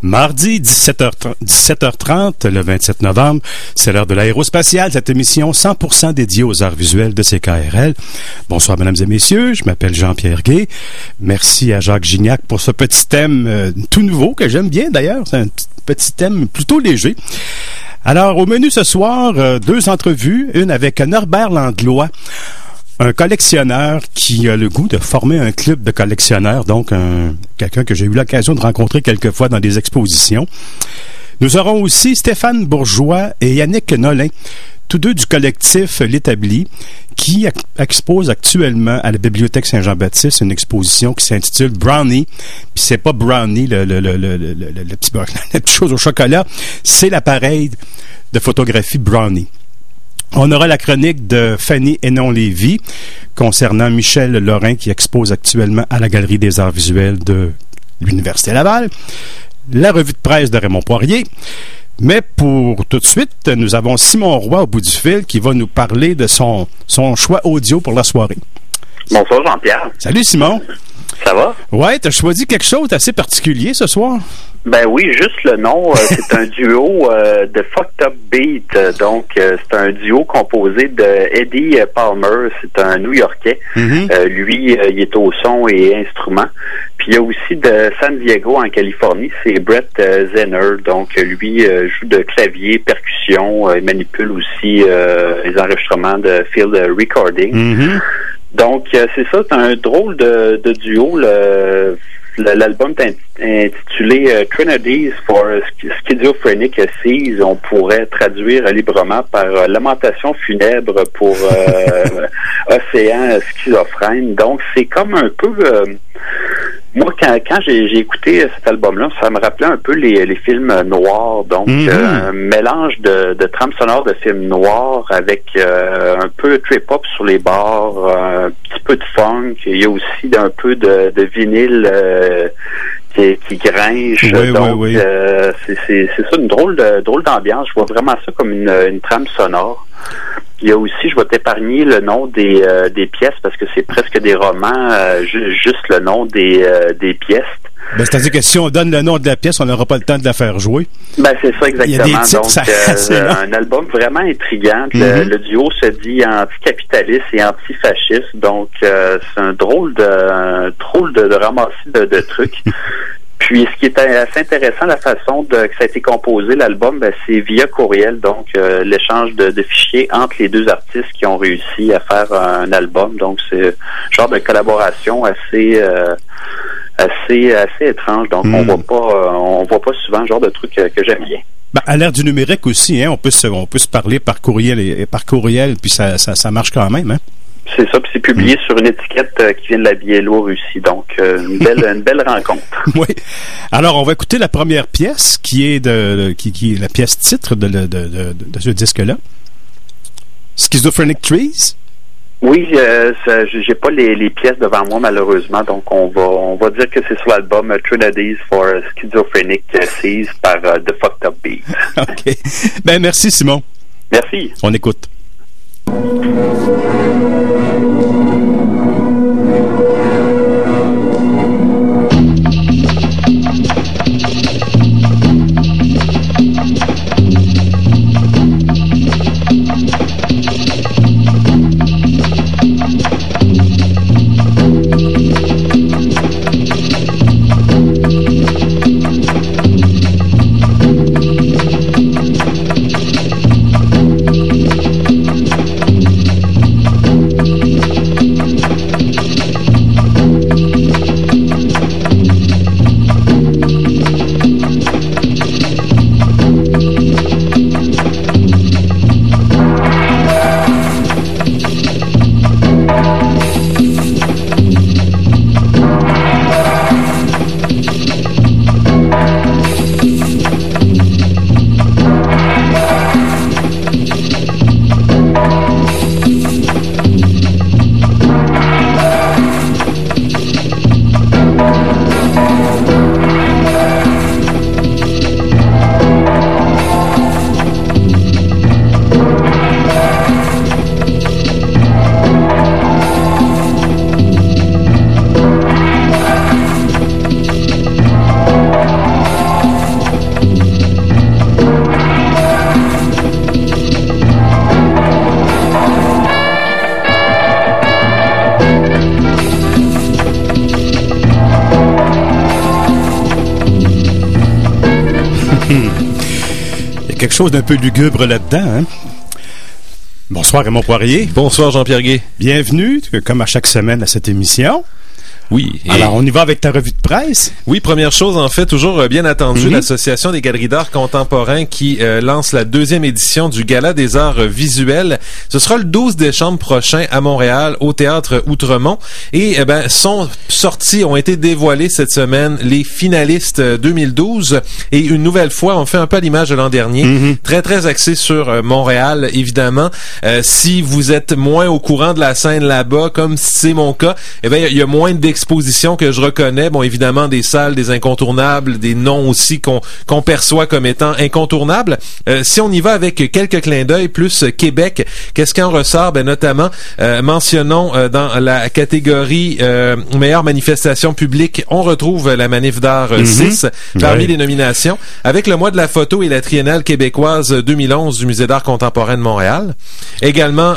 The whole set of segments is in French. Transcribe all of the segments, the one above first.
Mardi, 17h30, le 27 novembre, c'est l'heure de l'aérospatiale, cette émission 100% dédiée aux arts visuels de CKRL. Bonsoir, mesdames et messieurs, je m'appelle Jean-Pierre Gay. Merci à Jacques Gignac pour ce petit thème tout nouveau, que j'aime bien d'ailleurs. C'est un petit thème plutôt léger. Alors, au menu ce soir, deux entrevues, une avec Norbert Langlois, un collectionneur qui a le goût de former un club de collectionneurs, donc quelqu'un que j'ai eu l'occasion de rencontrer quelques fois dans des expositions. Nous aurons aussi Stéphane Bourgeois et Yannick Nolin, tous deux du collectif L'Établi, qui expose actuellement à la Bibliothèque Saint-Jean-Baptiste une exposition qui s'intitule Brownie. Puis c'est pas Brownie, la petite chose au chocolat, c'est l'appareil de photographie Brownie. On aura la chronique de Fanny Hénon-Lévy concernant Michel Lorrain qui expose actuellement à la Galerie des Arts Visuels de l'Université Laval. La revue de presse de Raymond Poirier. Mais pour tout de suite, nous avons Simon Roy au bout du fil qui va nous parler de son choix audio pour la soirée. Bonsoir Jean-Pierre. Salut Simon. Ça va? Ouais, t'as choisi quelque chose d'assez particulier ce soir? Ben oui, juste le nom, c'est un duo de Fucked Up Beat. Donc, c'est un duo composé de Eddie Palmer, c'est un New-Yorkais. Mm-hmm. Lui, il est au son et instrument. Puis il y a aussi de San Diego, en Californie, c'est Brett Zenner. Donc, lui joue de clavier, percussion, il manipule aussi les enregistrements de field recording. Mm-hmm. Donc, c'est ça, c'est un drôle de duo. L'album est intitulé Trinity for Schizophrenic Seas. On pourrait traduire librement par lamentation funèbre pour océan schizophrène. Donc, c'est comme un peu... moi, quand j'ai écouté cet album-là, ça me rappelait un peu les films noirs. Donc, un mélange de trame sonore de films noirs avec un peu trip-hop sur les bars, un petit peu de funk. Il y a aussi un peu de vinyle qui gringe. Oui, donc, oui. C'est ça, une drôle d'ambiance. Je vois vraiment ça comme une trame sonore. Il y a aussi, je vais t'épargner le nom des pièces parce que c'est presque des romans, juste le nom des pièces. Ben, c'est-à-dire que si on donne le nom de la pièce, on n'aura pas le temps de la faire jouer. Ben, c'est ça, exactement. Il y a des titres, donc, un album vraiment intriguant. Mm-hmm. Le duo se dit anticapitaliste et antifasciste. Donc, c'est un drôle de ramassis de trucs. Puis, ce qui est assez intéressant, la façon que ça a été composé, l'album, ben, c'est via courriel, donc l'échange de fichiers entre les deux artistes qui ont réussi à faire un album. Donc, c'est un genre de collaboration assez étrange. Donc, on voit pas souvent ce genre de truc que j'aime bien. Ben, à l'ère du numérique aussi, hein, on peut se parler par courriel puis ça marche quand même, hein? C'est ça, puis c'est publié sur une étiquette qui vient de la Biélorussie, donc une belle rencontre. Oui. Alors, on va écouter la première pièce qui est la pièce titre de ce disque-là. Schizophrenic Trees. Oui, j'ai pas les pièces devant moi malheureusement, donc on va dire que c'est sur l'album Trinity for Schizophrenic Seas par The Fucked Up Beat. OK. Ben merci Simon. Merci. On écoute. quelque chose d'un peu lugubre là-dedans, hein? Bonsoir Raymond Poirier. Bonsoir Jean-Pierre Gué. Bienvenue, comme à chaque semaine, à cette émission. Oui. Alors, on y va avec ta revue de presse? Oui, première chose, en fait, toujours bien attendu, l'Association des galeries d'art contemporain qui lance la 2e édition du Gala des arts visuels. Ce sera le 12 décembre prochain à Montréal, au Théâtre Outremont. Et ont été dévoilés cette semaine les finalistes 2012. Et une nouvelle fois, on fait un peu à l'image de l'an dernier. Très, très axé sur Montréal, évidemment. Si vous êtes moins au courant de la scène là-bas, comme c'est mon cas, il y a moins d'expositions que je reconnais. Bon, évidemment, des salles, des incontournables, des noms aussi qu'on perçoit comme étant incontournables. Si on y va avec quelques clins d'œil, plus Québec, qu'est-ce qui en ressort? Notamment, mentionnons dans la catégorie meilleure manifestation publique, on retrouve la Manif d'art 6 parmi les nominations, avec le mois de la photo et la Triennale québécoise 2011 du Musée d'art contemporain de Montréal. Également,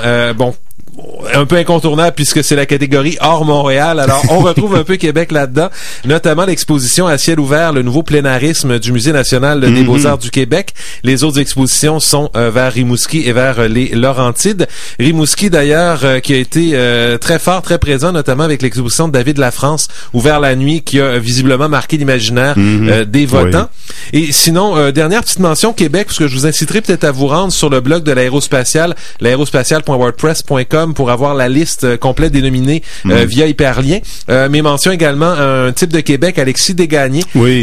un peu incontournable puisque c'est la catégorie hors Montréal. Alors, on retrouve un peu Québec là-dedans, notamment l'exposition à ciel ouvert, le nouveau plénarisme du Musée national des Beaux-Arts du Québec. Les autres expositions sont vers Rimouski et vers les Laurentides. Rimouski, d'ailleurs, qui a été très fort, très présent, notamment avec l'exposition de David Lafrance, Ouvert la nuit, qui a visiblement marqué l'imaginaire des votants. Oui. Et sinon, dernière petite mention, Québec, parce que je vous inciterai peut-être à vous rendre sur le blog de l'aérospatiale, l'aérospatiale.wordpress.com, pour avoir la liste complète des nominés via hyperlien. Mes mentions également un type de Québec, Alexis Desgagnés,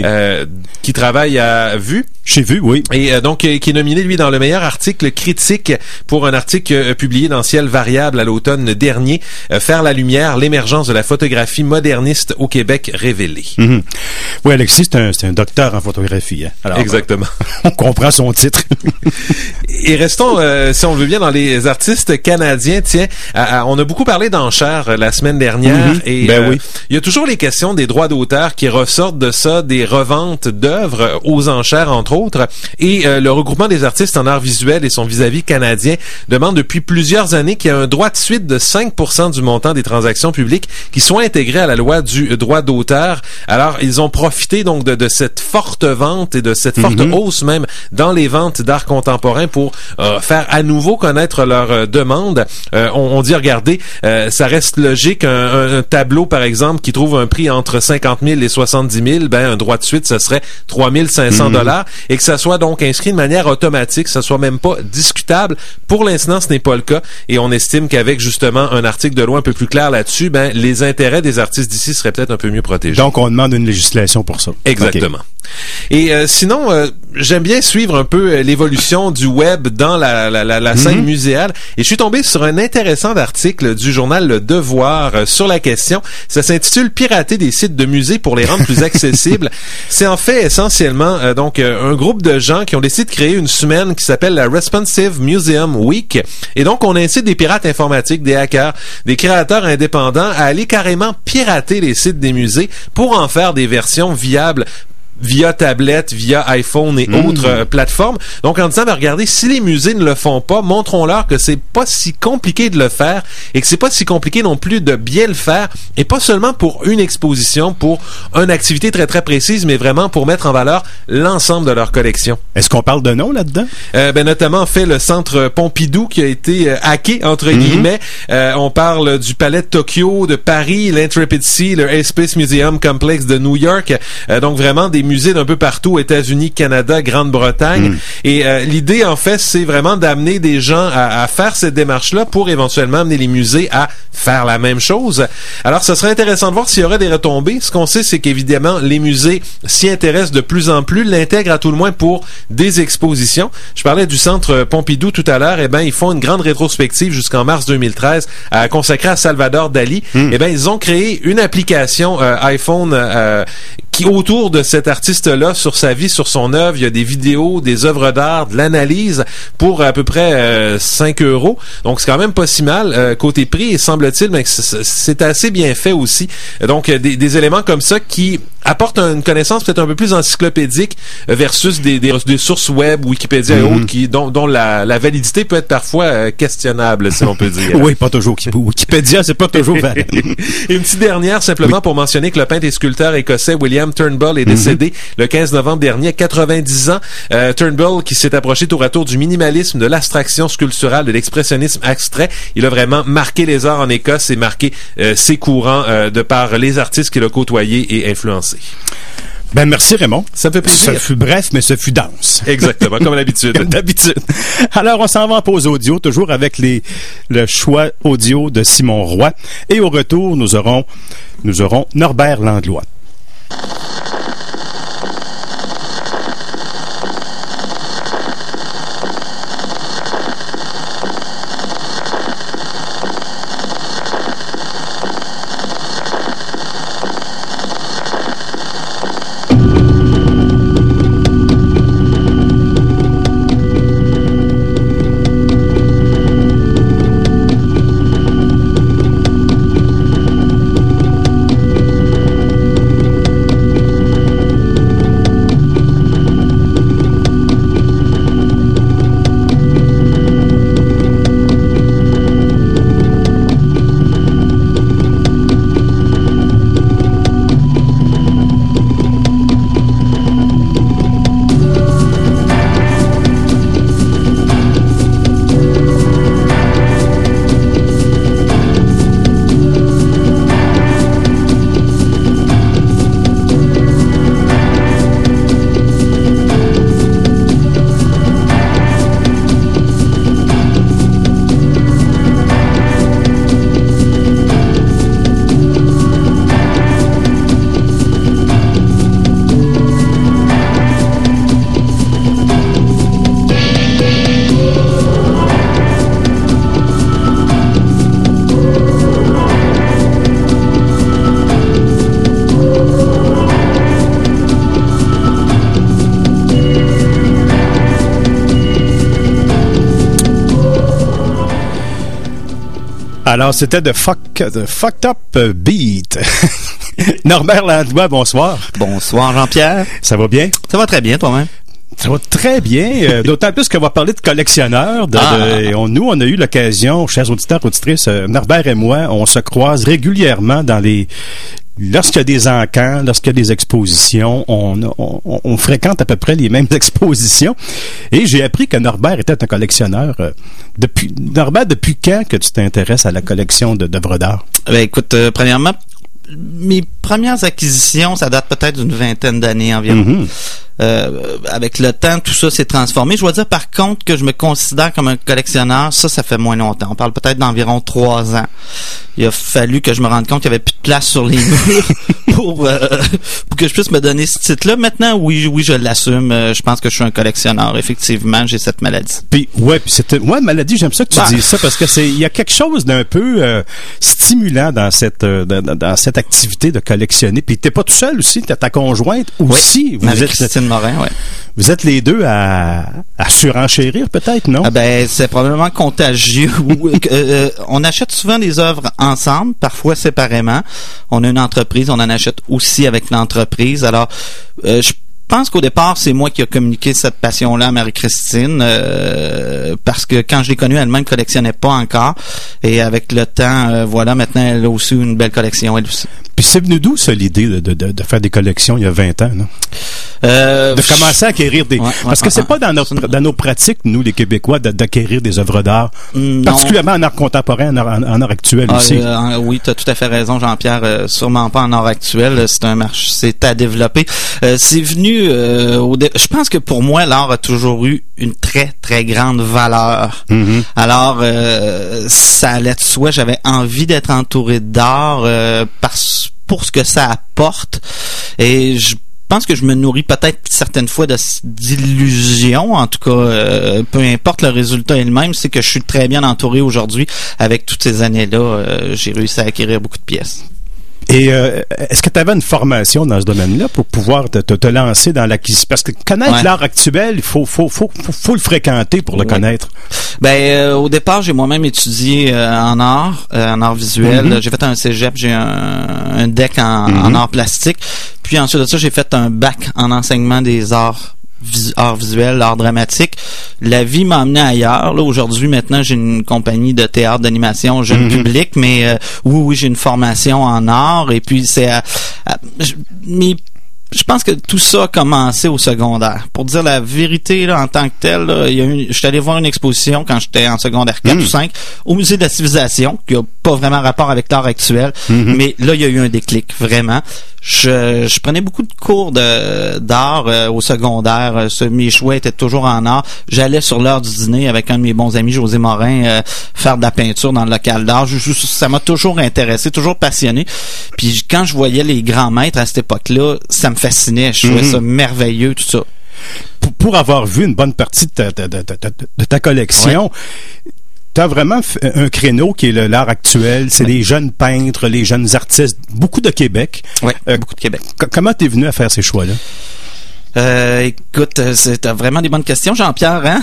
qui travaille à Vue. Chez Vue, oui. Et donc, qui est nominé, lui, dans le meilleur article critique pour un article publié dans Ciel variable à l'automne dernier, Faire la lumière, l'émergence de la photographie moderniste au Québec révélée. Oui, Alexis, c'est un docteur en photographie. Hein. Alors, exactement. On comprend son titre. Et restons, si on le veut bien, dans les artistes canadiens. Tiens, on a beaucoup parlé d'enchères la semaine dernière. Et il y a toujours les questions des droits d'auteur qui ressortent de ça, des reventes d'œuvres aux enchères, entre autres. Et le regroupement des artistes en art visuel et son vis-à-vis canadien demande depuis plusieurs années qu'il y ait un droit de suite de 5% du montant des transactions publiques qui soit intégré à la loi du droit d'auteur. Alors, ils ont profité donc de cette forte vente et de cette forte hausse même dans les ventes d'art contemporain pour faire à nouveau connaître leur demande. On dit, regardez, ça reste logique, un tableau, par exemple, qui trouve un prix entre 50 000 et 70 000, un droit de suite, ça serait 3 500 $, et que ça soit donc inscrit de manière automatique, ça soit même pas discutable. Pour l'instant, ce n'est pas le cas, et on estime qu'avec justement un article de loi un peu plus clair là-dessus, les intérêts des artistes d'ici seraient peut-être un peu mieux protégés. Donc, on demande une législation pour ça. Exactement. Okay. Et sinon, j'aime bien suivre un peu l'évolution du web dans la scène muséale, et je suis tombé sur un intéressant article du journal Le Devoir sur la question. Ça s'intitule « Pirater des sites de musées pour les rendre plus accessibles ». C'est en fait essentiellement un groupe de gens qui ont décidé de créer une semaine qui s'appelle la Responsive Museum Week. Et donc, on incite des pirates informatiques, des hackers, des créateurs indépendants à aller carrément pirater les sites des musées pour en faire des versions viables via tablette, via iPhone et autres plateformes. Donc, en disant, regardez, si les musées ne le font pas, montrons-leur que c'est pas si compliqué de le faire et que c'est pas si compliqué non plus de bien le faire, et pas seulement pour une exposition, pour une activité très, très précise, mais vraiment pour mettre en valeur l'ensemble de leur collection. Est-ce qu'on parle de nom là-dedans? Notamment, en fait, le centre Pompidou qui a été hacké, entre guillemets. On parle du Palais de Tokyo, de Paris, l'Intrepid Sea, le Space Museum Complex de New York. Donc, vraiment des musées d'un peu partout, États-Unis, Canada, Grande-Bretagne. Et l'idée, en fait, c'est vraiment d'amener des gens à faire cette démarche-là pour éventuellement amener les musées à faire la même chose. Alors, ce serait intéressant de voir s'il y aurait des retombées. Ce qu'on sait, c'est qu'évidemment, les musées s'y intéressent de plus en plus, l'intègrent à tout le moins pour des expositions. Je parlais du centre Pompidou tout à l'heure. Ils font une grande rétrospective jusqu'en mars 2013 consacrée à Salvador Dali. Ils ont créé une application iPhone qui, autour de cet artiste-là, sur sa vie, sur son œuvre, il y a des vidéos, des œuvres d'art, de l'analyse pour à peu près 5 €. Donc, c'est quand même pas si mal. Côté prix, et semble-t-il, mais c'est assez bien fait aussi. Donc, des éléments comme ça qui apporte une connaissance peut-être un peu plus encyclopédique versus des sources web, Wikipédia et autres, dont la validité peut être parfois questionnable, si on peut dire. Oui, pas toujours. Wikipédia, c'est pas toujours valable. Et une petite dernière, simplement pour mentionner que le peintre et sculpteur écossais William Turnbull est décédé le 15 novembre dernier, à 90 ans. Turnbull qui s'est approché tour à tour du minimalisme, de l'abstraction sculpturale, de l'expressionnisme abstrait. Il a vraiment marqué les arts en Écosse et marqué ses courants de par les artistes qu'il a côtoyés et influencés. Ben, merci Raymond. Ça me fait plaisir. Ça fut bref, mais ce fut dense. Exactement, comme d'habitude. Comme d'habitude. Alors, on s'en va en pause audio, toujours avec le choix audio de Simon Roy. Et au retour, nous aurons Norbert Landlois. Alors, c'était The Fucked Up Beat. Norbert Landlois, bonsoir. Bonsoir, Jean-Pierre. Ça va bien? Ça va très bien, toi-même. Ça va très bien, d'autant plus qu'on va parler de collectionneurs. Nous, on a eu l'occasion, chers auditeurs, auditrices, Norbert et moi, on se croise régulièrement lorsqu'il y a des encans, lorsqu'il y a des expositions, on fréquente à peu près les mêmes expositions. Et j'ai appris que Norbert était un collectionneur. Norbert, depuis quand que tu t'intéresses à la collection d'œuvres d'art? Ben, écoute, premièrement, mes premières acquisitions, ça date peut-être d'une 20aine d'années environ. Avec le temps, tout ça s'est transformé. Je dois dire par contre que je me considère comme un collectionneur, ça fait moins longtemps. On parle peut-être d'environ 3 ans. Il a fallu que je me rende compte qu'il n'y avait plus de place sur les murs pour que je puisse me donner ce titre-là. Maintenant, oui, je l'assume. Je pense que je suis un collectionneur. Effectivement, j'ai cette maladie. Puis maladie, j'aime ça que tu dises ça parce que il y a quelque chose d'un peu stimulant dans cette activité de collectionner. Puis t'es pas tout seul aussi, t'as ta conjointe aussi. Oui, avec Christine Morin, ouais. Vous êtes les deux à surenchérir peut-être, non? C'est probablement contagieux. On achète souvent des œuvres ensemble, parfois séparément. On a une entreprise, on en achète aussi avec l'entreprise. Alors, je pense qu'au départ, c'est moi qui ai communiqué cette passion-là à Marie-Christine, parce que quand je l'ai connue, elle-même ne collectionnait pas encore. Et avec le temps, maintenant, elle a aussi une belle collection, elle aussi. Puis c'est venu d'où, ça, l'idée de faire des collections il y a 20 ans, non? De commencer à acquérir des... Parce que c'est pas dans nos pratiques, nous, les Québécois, d'acquérir des œuvres d'art, particulièrement en art contemporain, en art actuel aussi. Oui, tu as tout à fait raison, Jean-Pierre. Sûrement pas en art actuel. C'est un marché, c'est à développer. C'est venu... je pense que pour moi, l'art a toujours eu une très, très grande valeur. Alors, ça allait de soi. J'avais envie d'être entouré d'art pour ce que ça apporte. Et je pense que je me nourris peut-être certaines fois d'illusions. En tout cas, peu importe le résultat est le même, c'est que je suis très bien entouré aujourd'hui. Avec toutes ces années-là, j'ai réussi à acquérir beaucoup de pièces. Et est-ce que tu avais une formation dans ce domaine-là pour pouvoir te lancer dans l'acquisition? Parce que connaître l'art actuel, il faut le fréquenter pour le connaître. Au départ, j'ai moi-même étudié en art visuel. J'ai fait un cégep, j'ai un deck en art plastique. Puis ensuite de ça, j'ai fait un bac en enseignement des arts visuel, art dramatique. La vie m'a amené ailleurs. Là, aujourd'hui, maintenant, j'ai une compagnie de théâtre d'animation jeune public, mais oui, j'ai une formation en art. Et puis, je pense que tout ça a commencé au secondaire. Pour dire la vérité, là, en tant que tel, là, je suis allé voir une exposition quand j'étais en secondaire 4 ou 5 au Musée de la Civilisation, qui a pas vraiment rapport avec l'art actuel, mais là, il y a eu un déclic, vraiment. Je prenais beaucoup de cours d'art au secondaire. Mes choix étaient toujours en art. J'allais sur l'heure du dîner avec un de mes bons amis, José Morin, faire de la peinture dans le local d'art. Ça m'a toujours intéressé, toujours passionné. Puis quand je voyais les grands maîtres à cette époque-là, ça me fascinait. Je trouvais ça merveilleux, tout ça. Pour avoir vu une bonne partie de ta collection, tu as vraiment un créneau qui est l'art actuel. C'est les jeunes peintres, les jeunes artistes, beaucoup de Québec. Oui, beaucoup de Québec. Comment t'es venu à faire ces choix-là? Écoute, t'as vraiment des bonnes questions, Jean-Pierre, hein?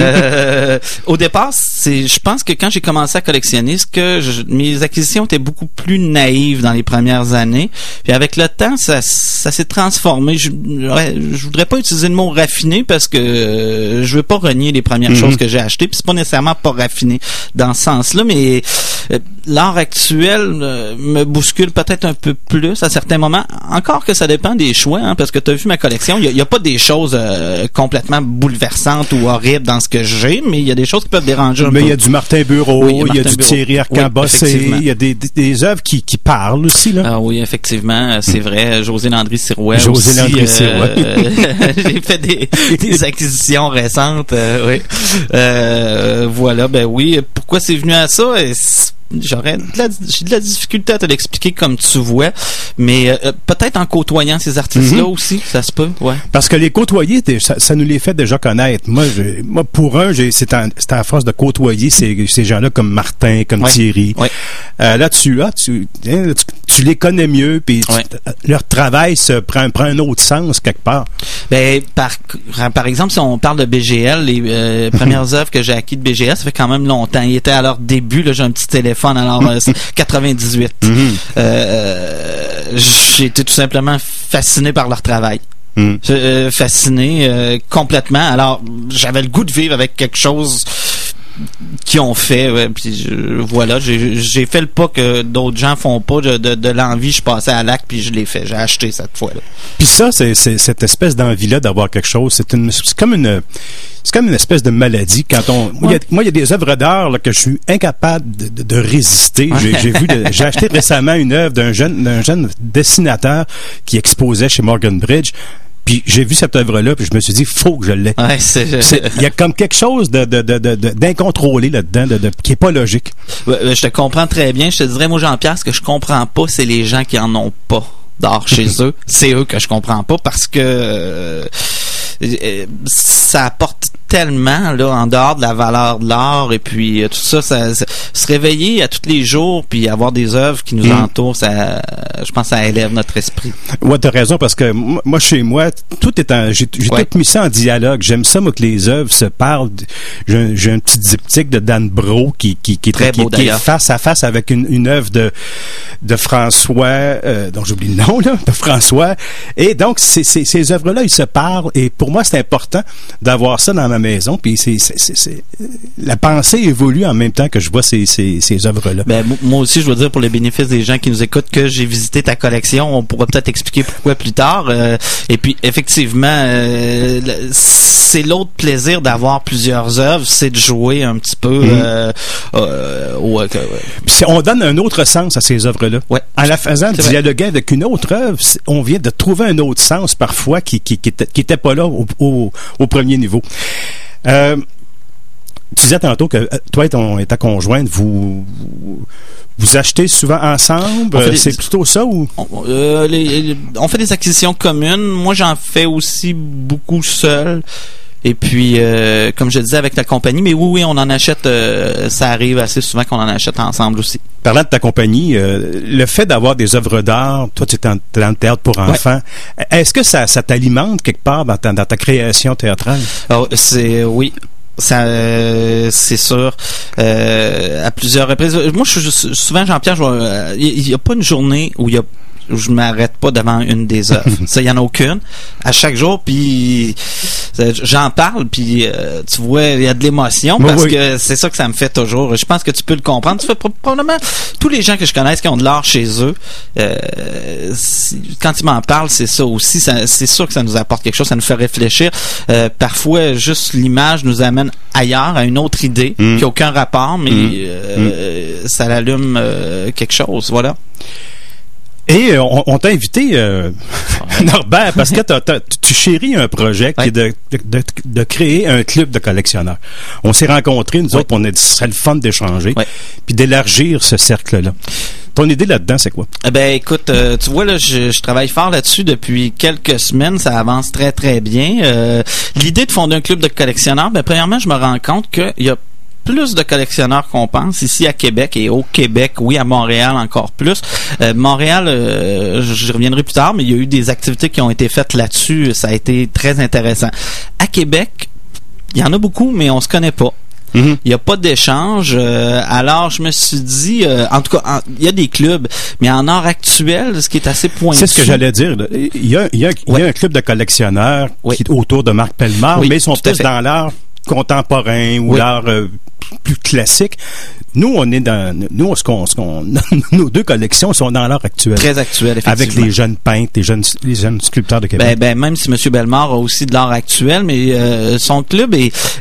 Au départ, je pense que quand j'ai commencé à collectionner, mes acquisitions étaient beaucoup plus naïves dans les premières années. Puis avec le temps, ça s'est transformé. Je voudrais pas utiliser le mot raffiné parce que je veux pas renier les premières choses que j'ai achetées. Puis c'est pas nécessairement pas raffiné dans ce sens-là, mais l'art actuel me bouscule peut-être un peu plus à certains moments. Encore que ça dépend des choix, hein, parce que t'as vu ma collection, il y a pas des choses complètement bouleversantes ou horribles dans ce que j'ai, mais il y a des choses qui peuvent déranger un peu. Mais il y a du Martin Bureau, il y a du Thierry Arcambossé, il y a des œuvres qui parlent aussi, là. Ah oui, effectivement, c'est vrai. José Landry-Sirouet aussi. José Landry-Sirouet. J'ai fait des acquisitions récentes, oui. Voilà, oui. Pourquoi c'est venu à ça? J'ai de la difficulté à te l'expliquer comme tu vois, mais peut-être en côtoyant ces artistes-là aussi, ça se peut, ouais. Parce que les côtoyer, ça nous les fait déjà connaître. Moi, pour c'est à force de côtoyer ces gens-là comme Martin, comme Thierry. Ouais. Là, tu les connais mieux, puis leur travail prend un autre sens quelque part. Par exemple, si on parle de BGL, les premières œuvres que j'ai acquises de BGL, ça fait quand même longtemps. Ils étaient à leur début, là, j'ai un petit téléphone, alors 98. J'ai été tout simplement fasciné par leur travail. Fasciné complètement. Alors, j'avais le goût de vivre avec quelque chose qu'ils ont fait, puis voilà, j'ai fait le pas que d'autres gens font pas, de l'envie, je passais à l'acte puis je l'ai fait, j'ai acheté cette fois-là. Puis ça, c'est cette espèce d'envie-là d'avoir quelque chose, c'est comme une espèce de maladie. Moi, il y a des œuvres d'art là, que je suis incapable de résister. J'ai acheté récemment une œuvre d'un jeune dessinateur qui exposait chez Morgan Bridge. Puis j'ai vu cette œuvre-là, puis je me suis dit, faut que je l'aie. Ouais, il y a comme quelque chose d'incontrôlé là-dedans, qui est pas logique. Je te comprends très bien. Je te dirais, moi, Jean-Pierre, ce que je comprends pas, c'est les gens qui en ont pas d'art chez eux. C'est eux que je comprends pas parce que ça apporte tellement là en dehors de la valeur de l'art et puis tout ça, se réveiller à tous les jours puis avoir des œuvres qui nous entourent, je pense que ça élève notre esprit. Ouais, t'as raison parce que moi chez moi tout est j'ai tout mis ça en dialogue. J'aime ça moi que les œuvres se parlent. J'ai un petit diptyque de Dan Breau qui est face à face avec une œuvre de François dont j'oublie le nom là, de François, et donc ces œuvres-là ils se parlent et pour moi c'est important d'avoir ça dans ma maison, puis la pensée évolue en même temps que je vois ces œuvres-là. Moi aussi, je veux dire pour le bénéfice des gens qui nous écoutent que j'ai visité ta collection. On pourra peut-être expliquer pourquoi plus tard. Et puis, effectivement, c'est l'autre plaisir d'avoir plusieurs œuvres, c'est de jouer un petit peu. Puis on donne un autre sens à ces œuvres-là. Ouais. En la faisant dialoguer avec une autre œuvre, on vient de trouver un autre sens parfois qui était pas là au premier niveau. Tu disais tantôt que toi et ta conjointe, vous achetez souvent ensemble. C'est plutôt ça ou? On fait des acquisitions communes. Moi, j'en fais aussi beaucoup seul. Et puis, comme je disais, avec la compagnie. Mais oui, on en achète. Ça arrive assez souvent qu'on en achète ensemble aussi. Parlant de ta compagnie, le fait d'avoir des œuvres d'art, toi, tu es dans le théâtre pour enfants. Ouais. Est-ce que ça t'alimente quelque part dans ta création théâtrale? Oui. Ça, c'est sûr. À plusieurs reprises. Moi, souvent, Jean-Pierre, il y a pas une journée où je m'arrête pas devant une des œuvres. Ça, il y en a aucune. À chaque jour, puis j'en parle, puis tu vois, il y a de l'émotion parce que c'est ça que ça me fait toujours. Je pense que tu peux le comprendre. Tu fais probablement tous les gens que je connaisse qui ont de l'art chez eux, quand ils m'en parlent, c'est ça aussi. C'est sûr que ça nous apporte quelque chose, ça nous fait réfléchir. Parfois, juste l'image nous amène ailleurs, à une autre idée qui n'a aucun rapport, mais ça allume quelque chose. Voilà. Et on t'a invité, Norbert, parce que tu chéris un projet qui est de créer un club de collectionneurs. On s'est rencontrés, nous autres, on a dit ce serait le fun d'échanger, puis d'élargir ce cercle-là. Ton idée là-dedans, c'est quoi? Ben, écoute, tu vois, là, je travaille fort là-dessus depuis quelques semaines. Ça avance très, très bien. L'idée de fonder un club de collectionneurs, ben, premièrement, je me rends compte qu'il y a plus de collectionneurs qu'on pense ici à Québec et au Québec, oui, à Montréal encore plus. Montréal, je reviendrai plus tard, mais il y a eu des activités qui ont été faites là-dessus. Ça a été très intéressant. À Québec, il y en a beaucoup, mais on se connaît pas. Il n'y a pas d'échange. Alors, je me suis dit, en tout cas, il y a des clubs, mais en art actuel, ce qui est assez pointu. C'est ce que j'allais dire. Il y a un club de collectionneurs qui est autour de Marc Pellemard, mais ils sont plus dans l'art contemporain ou l'art plus classique. Nous, on est dans nos deux collections sont dans l'art actuel. Très actuel, effectivement. Avec les jeunes peintres, les jeunes sculpteurs de Québec. Ben, même si M. Bellemare a aussi de l'art actuel, mais son club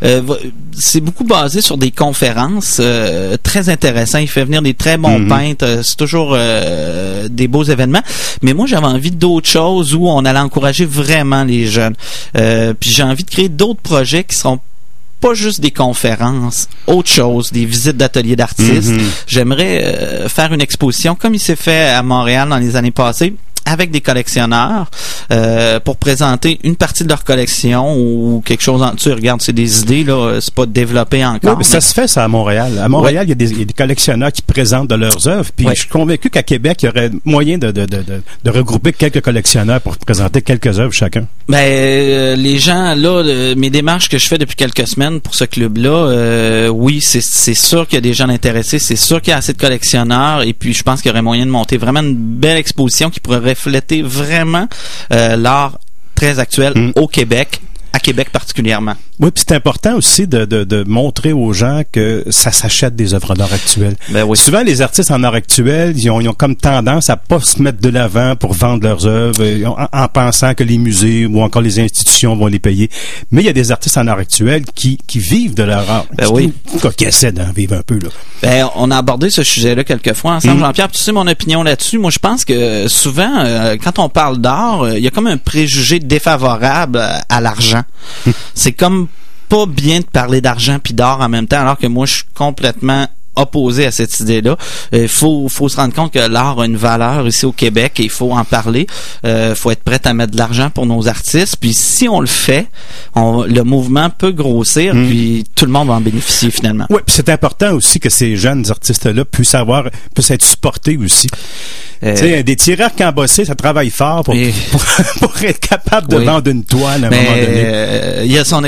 c'est beaucoup basé sur des conférences très intéressantes. Il fait venir des très bons peintres. C'est toujours des beaux événements. Mais moi, j'avais envie d'autres choses où on allait encourager vraiment les jeunes. Puis j'ai envie de créer d'autres projets qui seront pas juste des conférences, autre chose, des visites d'ateliers d'artistes. J'aimerais faire une exposition comme il s'est fait à Montréal dans les années passées, avec des collectionneurs pour présenter une partie de leur collection ou quelque chose tu regardes, c'est des idées là, c'est pas développé encore. Oui, mais ça se fait ça à Montréal. À Montréal, il y a des collectionneurs qui présentent de leurs œuvres, puis je suis convaincu qu'à Québec, il y aurait moyen de regrouper quelques collectionneurs pour présenter quelques œuvres chacun. Ben les gens là, mes démarches que je fais depuis quelques semaines pour ce club-là, oui, c'est sûr qu'il y a des gens intéressés, c'est sûr qu'il y a assez de collectionneurs, et puis je pense qu'il y aurait moyen de monter vraiment une belle exposition qui pourrait refléter vraiment l'art très actuel au Québec, à Québec particulièrement. Oui, puis c'est important aussi de montrer aux gens que ça s'achète des œuvres d'art actuel. Ben oui. Souvent, les artistes en art actuel, ils ont comme tendance à pas se mettre de l'avant pour vendre leurs œuvres en pensant que les musées ou encore les institutions vont les payer. Mais il y a des artistes en art actuel qui vivent de leur art. Ben oui. Qui essaient d'en vivre un peu, là. Ben, on a abordé ce sujet-là quelques fois ensemble, Jean-Pierre. Tu sais mon opinion là-dessus. Moi, je pense que souvent, quand on parle d'art, il y a comme un préjugé défavorable à l'argent. C'est comme pas bien de parler d'argent puis d'art en même temps, alors que moi, je suis complètement opposé à cette idée-là. Il faut se rendre compte que l'art a une valeur ici au Québec et il faut en parler. Faut être prêt à mettre de l'argent pour nos artistes. Puis si on le fait, le mouvement peut grossir, puis tout le monde va en bénéficier finalement. Oui, puis c'est important aussi que ces jeunes artistes-là puissent être supportés aussi. Tu sais, des tireurs cambossés, ça travaille fort pour être capable de vendre une toile à un moment donné. Il y a son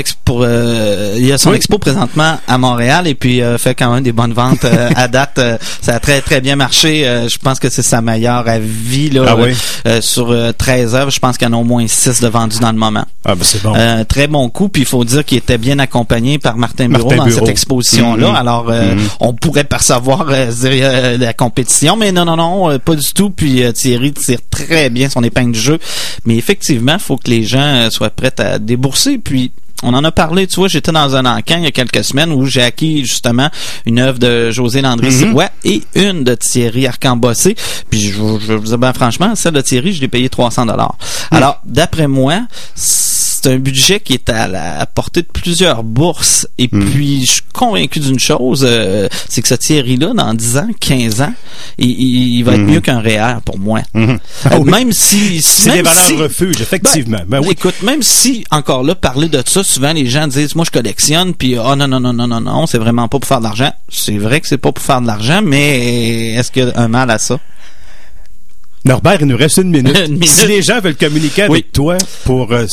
expo présentement à Montréal et puis fait quand même des bonnes ventes à date. Ça a très très bien marché. Je pense que c'est sa meilleure à vie là. Sur 13 œuvres, je pense qu'il y en a au moins 6 de vendus dans le moment. Ah ben c'est bon. Très bon coup, puis il faut dire qu'il était bien accompagné par Martin Bureau dans cette exposition-là. Alors on pourrait percevoir la compétition, mais non, pas du tout. Puis Thierry tire très bien son épingle du jeu. Mais effectivement, il faut que les gens soient prêts à débourser. Puis on en a parlé, tu vois, j'étais dans un encan il y a quelques semaines où j'ai acquis justement une œuvre de José Landry-Sirois et une de Thierry Arcambossé. Puis je vous dis ben franchement, celle de Thierry, je l'ai payé 300 $. Alors, d'après moi, c'est un budget qui est à la portée de plusieurs bourses. Et puis, je suis convaincu d'une chose, c'est que ce Thierry-là, dans 10 ans, 15 ans, il va être mieux qu'un REER pour moi. Même si... C'est des valeurs refuge, effectivement. Ben oui. Écoute, même si, encore là, parler de ça, souvent les gens disent, moi je collectionne, puis non, c'est vraiment pas pour faire de l'argent. C'est vrai que c'est pas pour faire de l'argent, mais est-ce qu'il y a un mal à ça? Norbert, il nous reste une minute. Si les gens veulent communiquer avec toi pour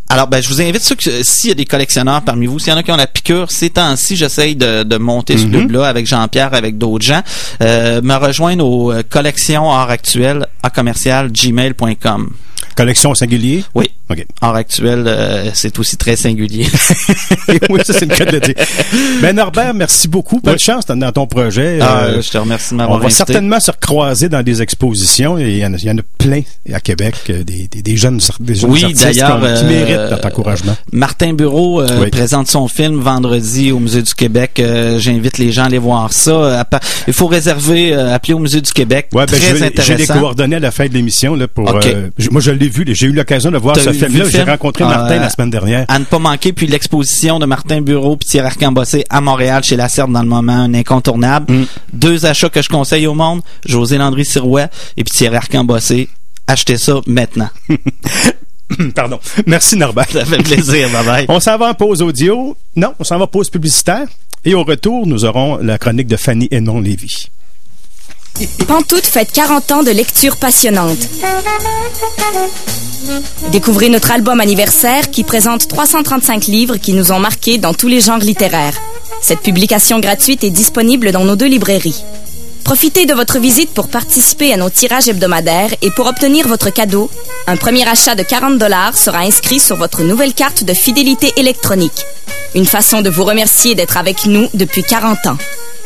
Alors, je vous invite s'il y a des collectionneurs parmi vous, s'il y en a qui ont la piqûre, ces temps-ci, j'essaye de monter ce club-là avec Jean-Pierre, avec d'autres gens, me rejoindre aux collections art actuel @gmail.com. Collection au singulier? Oui. OK. Art actuel, c'est aussi très singulier. Oui, ça, c'est le cas de le dire. Norbert, merci beaucoup. Bonne chance dans ton projet. Je te remercie de m'avoir invité. On va certainement se recroiser dans des expositions. Et il y en a plein à Québec, des jeunes artistes d'ailleurs, qui méritent notre encouragement. Martin Bureau présente son film vendredi au Musée du Québec. J'invite les gens à aller voir ça. Il faut réserver, appeler au Musée du Québec. Ouais, très intéressant. J'ai les coordonnées à la fin de l'émission là pour. Moi, je l'ai vu. J'ai eu l'occasion de voir ce film-là. J'ai rencontré Martin la semaine dernière. À ne pas manquer, puis l'exposition de Martin Bureau puis Thierry Arcambossé à Montréal chez Lacerte dans le moment, un incontournable. 2 achats que je conseille au monde, José Landry Sirois et puis Thierry Arcambossé. Achetez ça maintenant. Pardon. Merci Norbert. Ça fait plaisir, bye bye. On s'en va en pause audio. Non, on s'en va en pause publicitaire. Et au retour, nous aurons la chronique de Fanny Hénon-Lévy. Pantoute fête 40 ans de lecture passionnante. Découvrez notre album anniversaire qui présente 335 livres qui nous ont marqués dans tous les genres littéraires. Cette publication gratuite est disponible dans nos 2 librairies. Profitez de votre visite pour participer à nos tirages hebdomadaires et pour obtenir votre cadeau, un premier achat de 40 $ sera inscrit sur votre nouvelle carte de fidélité électronique. Une façon de vous remercier d'être avec nous depuis 40 ans.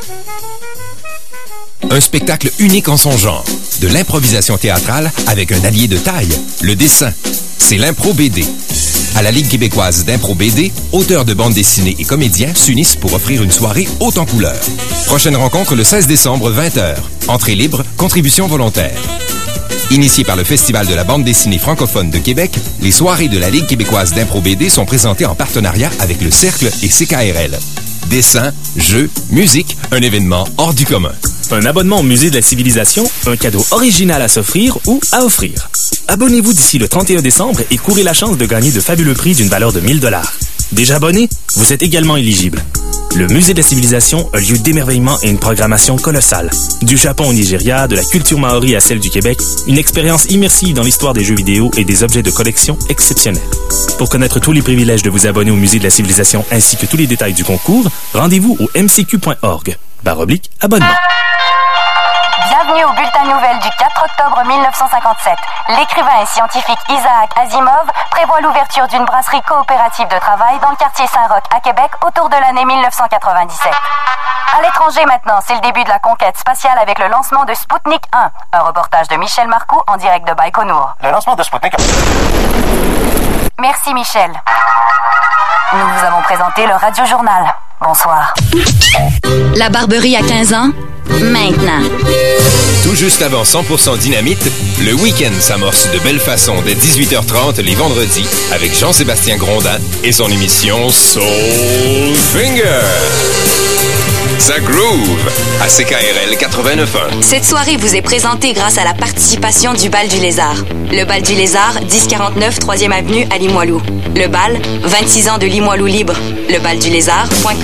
Un spectacle unique en son genre. De l'improvisation théâtrale avec un allié de taille, le dessin. C'est l'impro BD. À la Ligue québécoise d'impro BD, auteurs de bandes dessinées et comédiens s'unissent pour offrir une soirée haute en couleurs. Prochaine rencontre le 16 décembre, 20h. Entrée libre, contribution volontaire. Initié par le Festival de la bande dessinée francophone de Québec, les soirées de la Ligue québécoise d'impro BD sont présentées en partenariat avec le Cercle et CKRL. Dessin, jeux, musique, un événement hors du commun. Un abonnement au Musée de la Civilisation, un cadeau original à s'offrir ou à offrir. Abonnez-vous d'ici le 31 décembre et courez la chance de gagner de fabuleux prix d'une valeur de 1 000 $. Déjà abonné? Vous êtes également éligible. Le Musée de la Civilisation, un lieu d'émerveillement et une programmation colossale. Du Japon au Nigeria, de la culture maori à celle du Québec, une expérience immersive dans l'histoire des jeux vidéo et des objets de collection exceptionnels. Pour connaître tous les privilèges de vous abonner au Musée de la Civilisation ainsi que tous les détails du concours, rendez-vous au mcq.org/abonnement. Bienvenue au bulletin nouvelle du 4 octobre 1957. L'écrivain et scientifique Isaac Asimov prévoit l'ouverture d'une brasserie coopérative de travail dans le quartier Saint-Roch à Québec autour de l'année 1997. À l'étranger maintenant, c'est le début de la conquête spatiale avec le lancement de Sputnik 1. Un reportage de Michel Marcoux en direct de Baïkonour. Le lancement de Sputnik 1. Merci Michel. Nous vous avons présenté le Radio Journal. Bonsoir. La Barberie à 15 ans, maintenant. Tout juste avant 100% Dynamite, le week-end s'amorce de belle façon dès 18h30 les vendredis avec Jean-Sébastien Grondin et son émission Soul Finger. Ça groove à CKRL 89.1. Cette soirée vous est présentée grâce à la participation du Bal du Lézard. Le Bal du Lézard, 1049 3e Avenue à Limoilou. Le Bal, 26 ans de Limoilou libre. Lebaldulézard.com.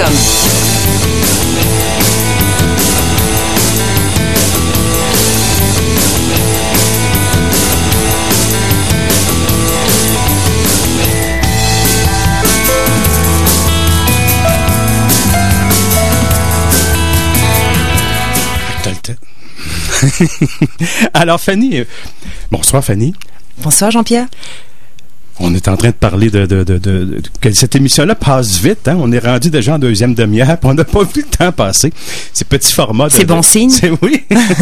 Alors, Fanny, bonsoir Fanny. Bonsoir Jean-Pierre. On est en train de parler que cette émission-là passe vite. Hein? On est rendu déjà en 2e demi-heure, puis on n'a pas vu le temps passer. C'est petit format. C'est bon signe. Oui.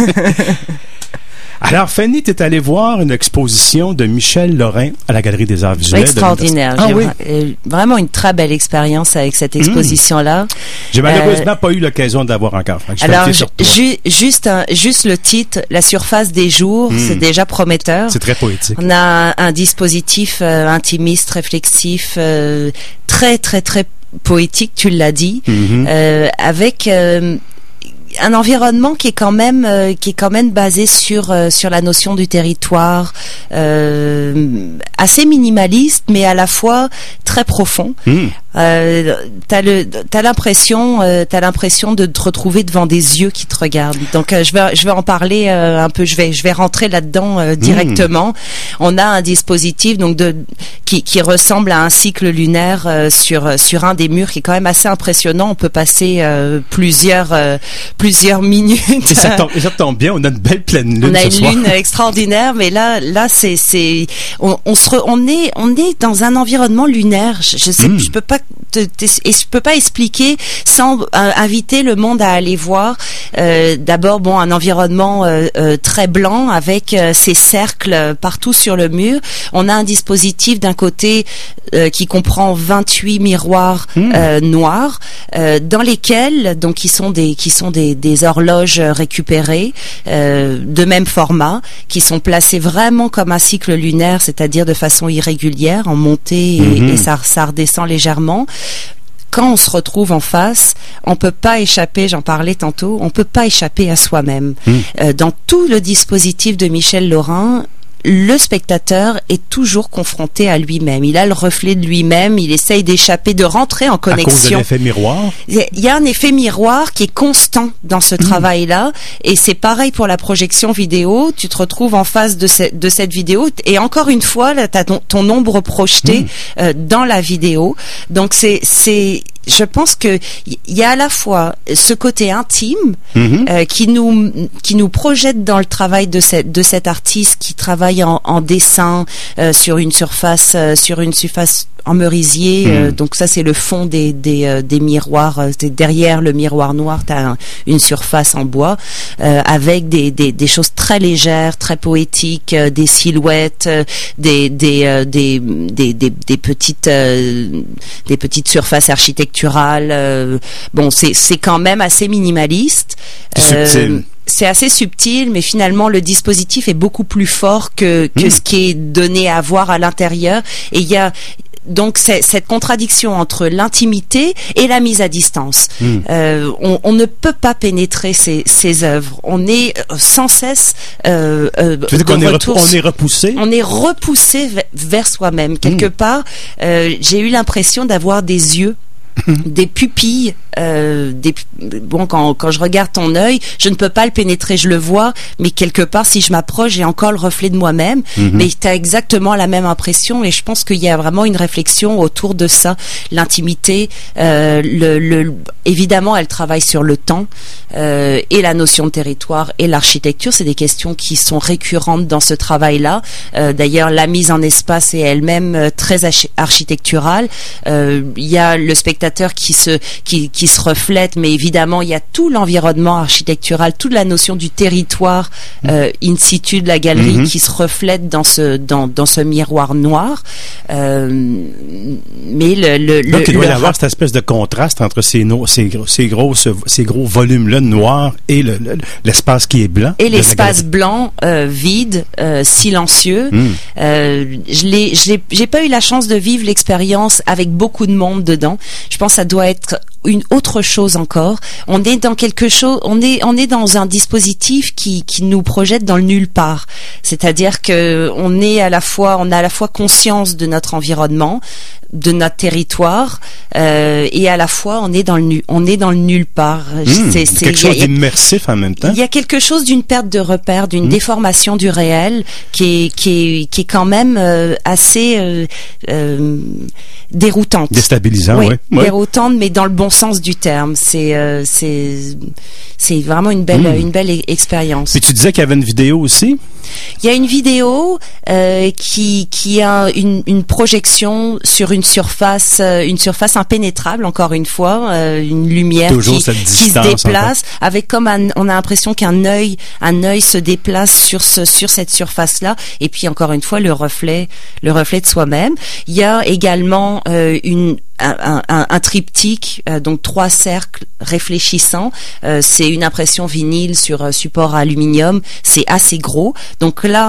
Alors, Fanny, tu es allée voir une exposition de Michel Lorrain à la Galerie des Arts Visuels. Extraordinaire. Vraiment une très belle expérience avec cette exposition-là. J'ai malheureusement pas eu l'occasion d'avoir encore. Alors, juste le titre, La surface des jours, c'est déjà prometteur. C'est très poétique. On a un dispositif intimiste, réflexif, très, très, très poétique, tu l'as dit, avec... un environnement qui est quand même basé sur la notion du territoire, assez minimaliste, mais à la fois très profond. T'as l'impression de te retrouver devant des yeux qui te regardent. Donc je vais en parler un peu. Je vais rentrer là-dedans directement. On a un dispositif donc qui ressemble à un cycle lunaire sur un des murs qui est quand même assez impressionnant. On peut passer plusieurs minutes. Et ça tombe bien. On a une belle pleine lune. On a ce une soir. lune extraordinaire, mais là on est dans un environnement lunaire. Je peux pas expliquer sans inviter le monde à aller voir. D'abord, un environnement très blanc avec ces cercles partout sur le mur. On a un dispositif d'un côté qui comprend 28 miroirs noirs dans lesquels donc qui sont des horloges récupérées de même format qui sont placées vraiment comme un cycle lunaire, c'est-à-dire de façon irrégulière en montée et ça redescend légèrement. Quand on se retrouve en face, on peut pas échapper, j'en parlais tantôt, on peut pas échapper à soi-même. Dans tout le dispositif de Michel Lorrain, le spectateur est toujours confronté à lui-même. Il a le reflet de lui-même, il essaye d'échapper, de rentrer en connexion. À cause de l'effet miroir? Il y a un effet miroir qui est constant dans ce travail-là, et c'est pareil pour la projection vidéo. Tu te retrouves en face de cette vidéo, et encore une fois, là, t'as ton ombre projetée dans la vidéo. Donc je pense que il y a à la fois ce côté intime qui nous projette dans le travail de cet artiste qui travaille en dessin sur une surface en merisier. Donc ça c'est le fond des miroirs. Derrière le miroir noir, t'as une surface en bois avec des choses très légères, très poétiques, des silhouettes, des petites surfaces architecturales. C'est quand même assez minimaliste. C'est assez subtil, mais finalement le dispositif est beaucoup plus fort que ce qui est donné à voir à l'intérieur. Et il y a donc cette contradiction entre l'intimité et la mise à distance. On ne peut pas pénétrer ces œuvres. On est sans cesse tu veux dire qu'on est repoussé? On est repoussé vers soi-même. Quelque part, j'ai eu l'impression d'avoir des yeux, des pupilles, quand je regarde ton œil, je ne peux pas le pénétrer, je le vois, mais quelque part, si je m'approche, j'ai encore le reflet de moi-même. Mais tu as exactement la même impression, et je pense qu'il y a vraiment une réflexion autour de ça, l'intimité. Évidemment, elle travaille sur le temps et la notion de territoire et l'architecture. C'est des questions qui sont récurrentes dans ce travail-là. D'ailleurs, la mise en espace est elle-même très architecturale. Il y a le spectateur qui se reflète, mais évidemment il y a tout l'environnement architectural, toute la notion du territoire in situ de la galerie qui se reflète dans ce miroir noir. Mais donc il doit y avoir cette espèce de contraste entre ces gros volumes-là noirs et l'espace qui est blanc. Et l'espace blanc, vide, silencieux. J'ai pas eu la chance de vivre l'expérience avec beaucoup de monde dedans. Je pense que ça doit être une autre chose encore. On est dans quelque chose, on est dans un dispositif qui nous projette dans le nulle part. C'est-à-dire que on a à la fois conscience de notre environnement, de notre territoire, et à la fois on est dans le nulle part. C'est quelque chose d'immersif en même temps. Il y a quelque chose d'une perte de repère, d'une déformation du réel qui est quand même assez déroutante. Déstabilisant, oui. Déroutante, mais dans le bon sens du terme. C'est vraiment une belle expérience. Puis tu disais qu'il y avait une vidéo aussi? Il y a une vidéo qui a une projection sur une surface impénétrable, encore une fois, une lumière qui se déplace, avec comme on a l'impression qu'un œil se déplace sur cette surface-là, et puis encore une fois le reflet de soi-même. Il y a également un triptyque, donc 3 cercles réfléchissants. C'est une impression vinyle sur support aluminium. C'est assez gros. Donc là,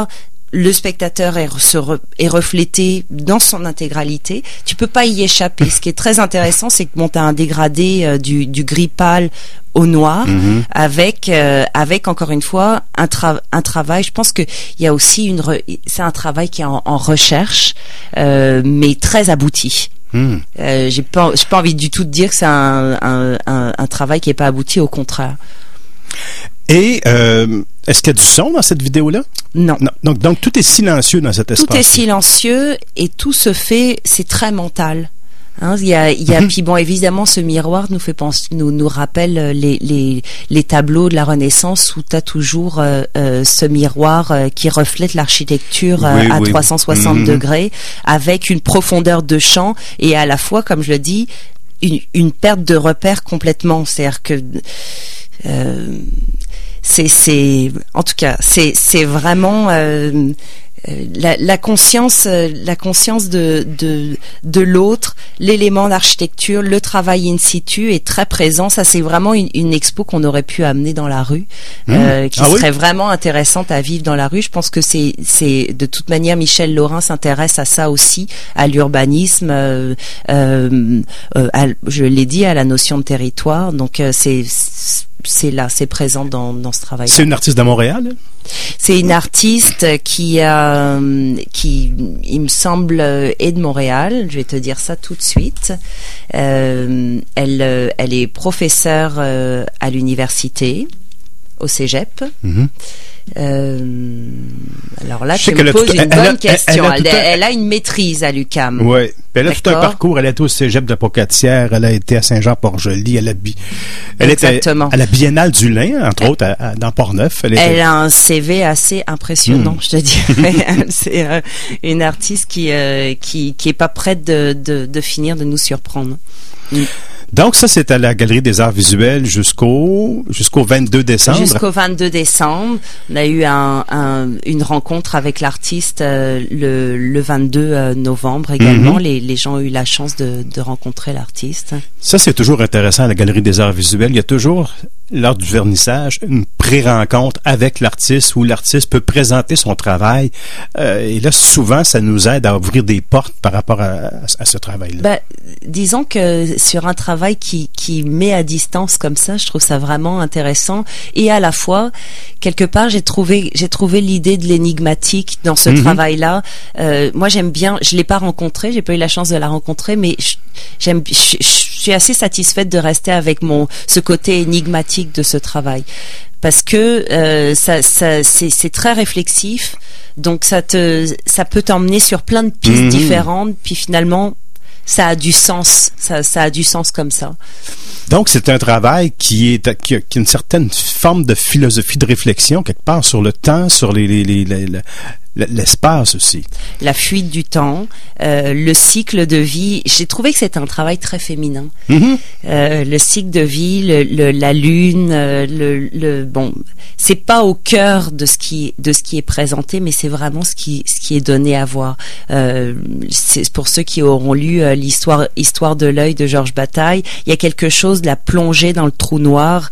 le spectateur est reflété dans son intégralité. Tu peux pas y échapper. Ce qui est très intéressant, c'est que t'as un dégradé du gris pâle au noir, avec encore une fois un travail. Je pense que il y a aussi c'est un travail qui est en recherche, mais très abouti. J'ai pas envie du tout de dire que c'est un travail qui est pas abouti, au contraire. Et est-ce qu'il y a du son dans cette vidéo-là? Non. Donc tout est silencieux dans cet espace. Tout est silencieux et tout se fait, c'est très mental. Hein, il y a puis bon, évidemment, ce miroir nous fait penser, nous rappelle les tableaux de la Renaissance où t'as toujours ce miroir qui reflète l'architecture à 360 degrés, avec une profondeur de champ et à la fois, comme je le dis, une perte de repère complètement. C'est-à-dire que en tout cas, c'est vraiment la conscience de l'autre, l'élément d'architecture, le travail in situ est très présent. Ça, c'est vraiment une expo qu'on aurait pu amener dans la rue, qui serait vraiment intéressante à vivre dans la rue. Je pense que c'est de toute manière, Michel Laurin s'intéresse à ça aussi, à l'urbanisme, je l'ai dit, à la notion de territoire. Donc c'est là, c'est présent dans ce travail. C'est une artiste de Montréal? C'est une artiste qui, il me semble, est de Montréal. Je vais te dire ça tout de suite. Elle est professeure à l'université, au Cégep. Alors là, tu me poses une bonne question. Elle a une maîtrise à l'UQAM. Oui. Elle a tout un parcours. Elle a été au Cégep de Pocatière. Elle a été à Saint-Jean-Port-Joli. Elle était à la Biennale du Lin, entre autres, dans Port-Neuf. Elle a un CV assez impressionnant, je te dirais. C'est une artiste qui est pas prête de finir de nous surprendre. Donc ça, c'est à la Galerie des Arts Visuels jusqu'au 22 décembre. Jusqu'au 22 décembre. On a eu une rencontre avec l'artiste le 22 novembre également. Les gens ont eu la chance de rencontrer l'artiste. Ça, c'est toujours intéressant à la Galerie des Arts Visuels. Il y a toujours, lors du vernissage, une pré-rencontre avec l'artiste où l'artiste peut présenter son travail. Et là, souvent, ça nous aide à ouvrir des portes par rapport à ce travail-là. Disons que sur un travail qui met à distance comme ça, je trouve ça vraiment intéressant. Et à la fois, quelque part, j'ai trouvé l'idée de l'énigmatique dans ce travail-là. Moi, j'aime bien. Je l'ai pas rencontré, j'ai pas eu la chance de la rencontrer, mais je suis assez satisfaite de rester avec ce côté énigmatique de ce travail, parce que c'est très réflexif. Donc ça peut t'emmener sur plein de pistes différentes, puis finalement ça a du sens, ça a du sens comme ça. Donc c'est un travail qui a une certaine forme de philosophie de réflexion quelque part sur le temps, sur l'espace aussi. La fuite du temps, le cycle de vie. J'ai trouvé que c'était un travail très féminin. Le cycle de vie, la lune, bon, c'est pas au cœur de ce qui est présenté, mais c'est vraiment ce qui est donné à voir. C'est pour ceux qui auront lu l'histoire de l'œil de Georges Bataille, il y a quelque chose de la plongée dans le trou noir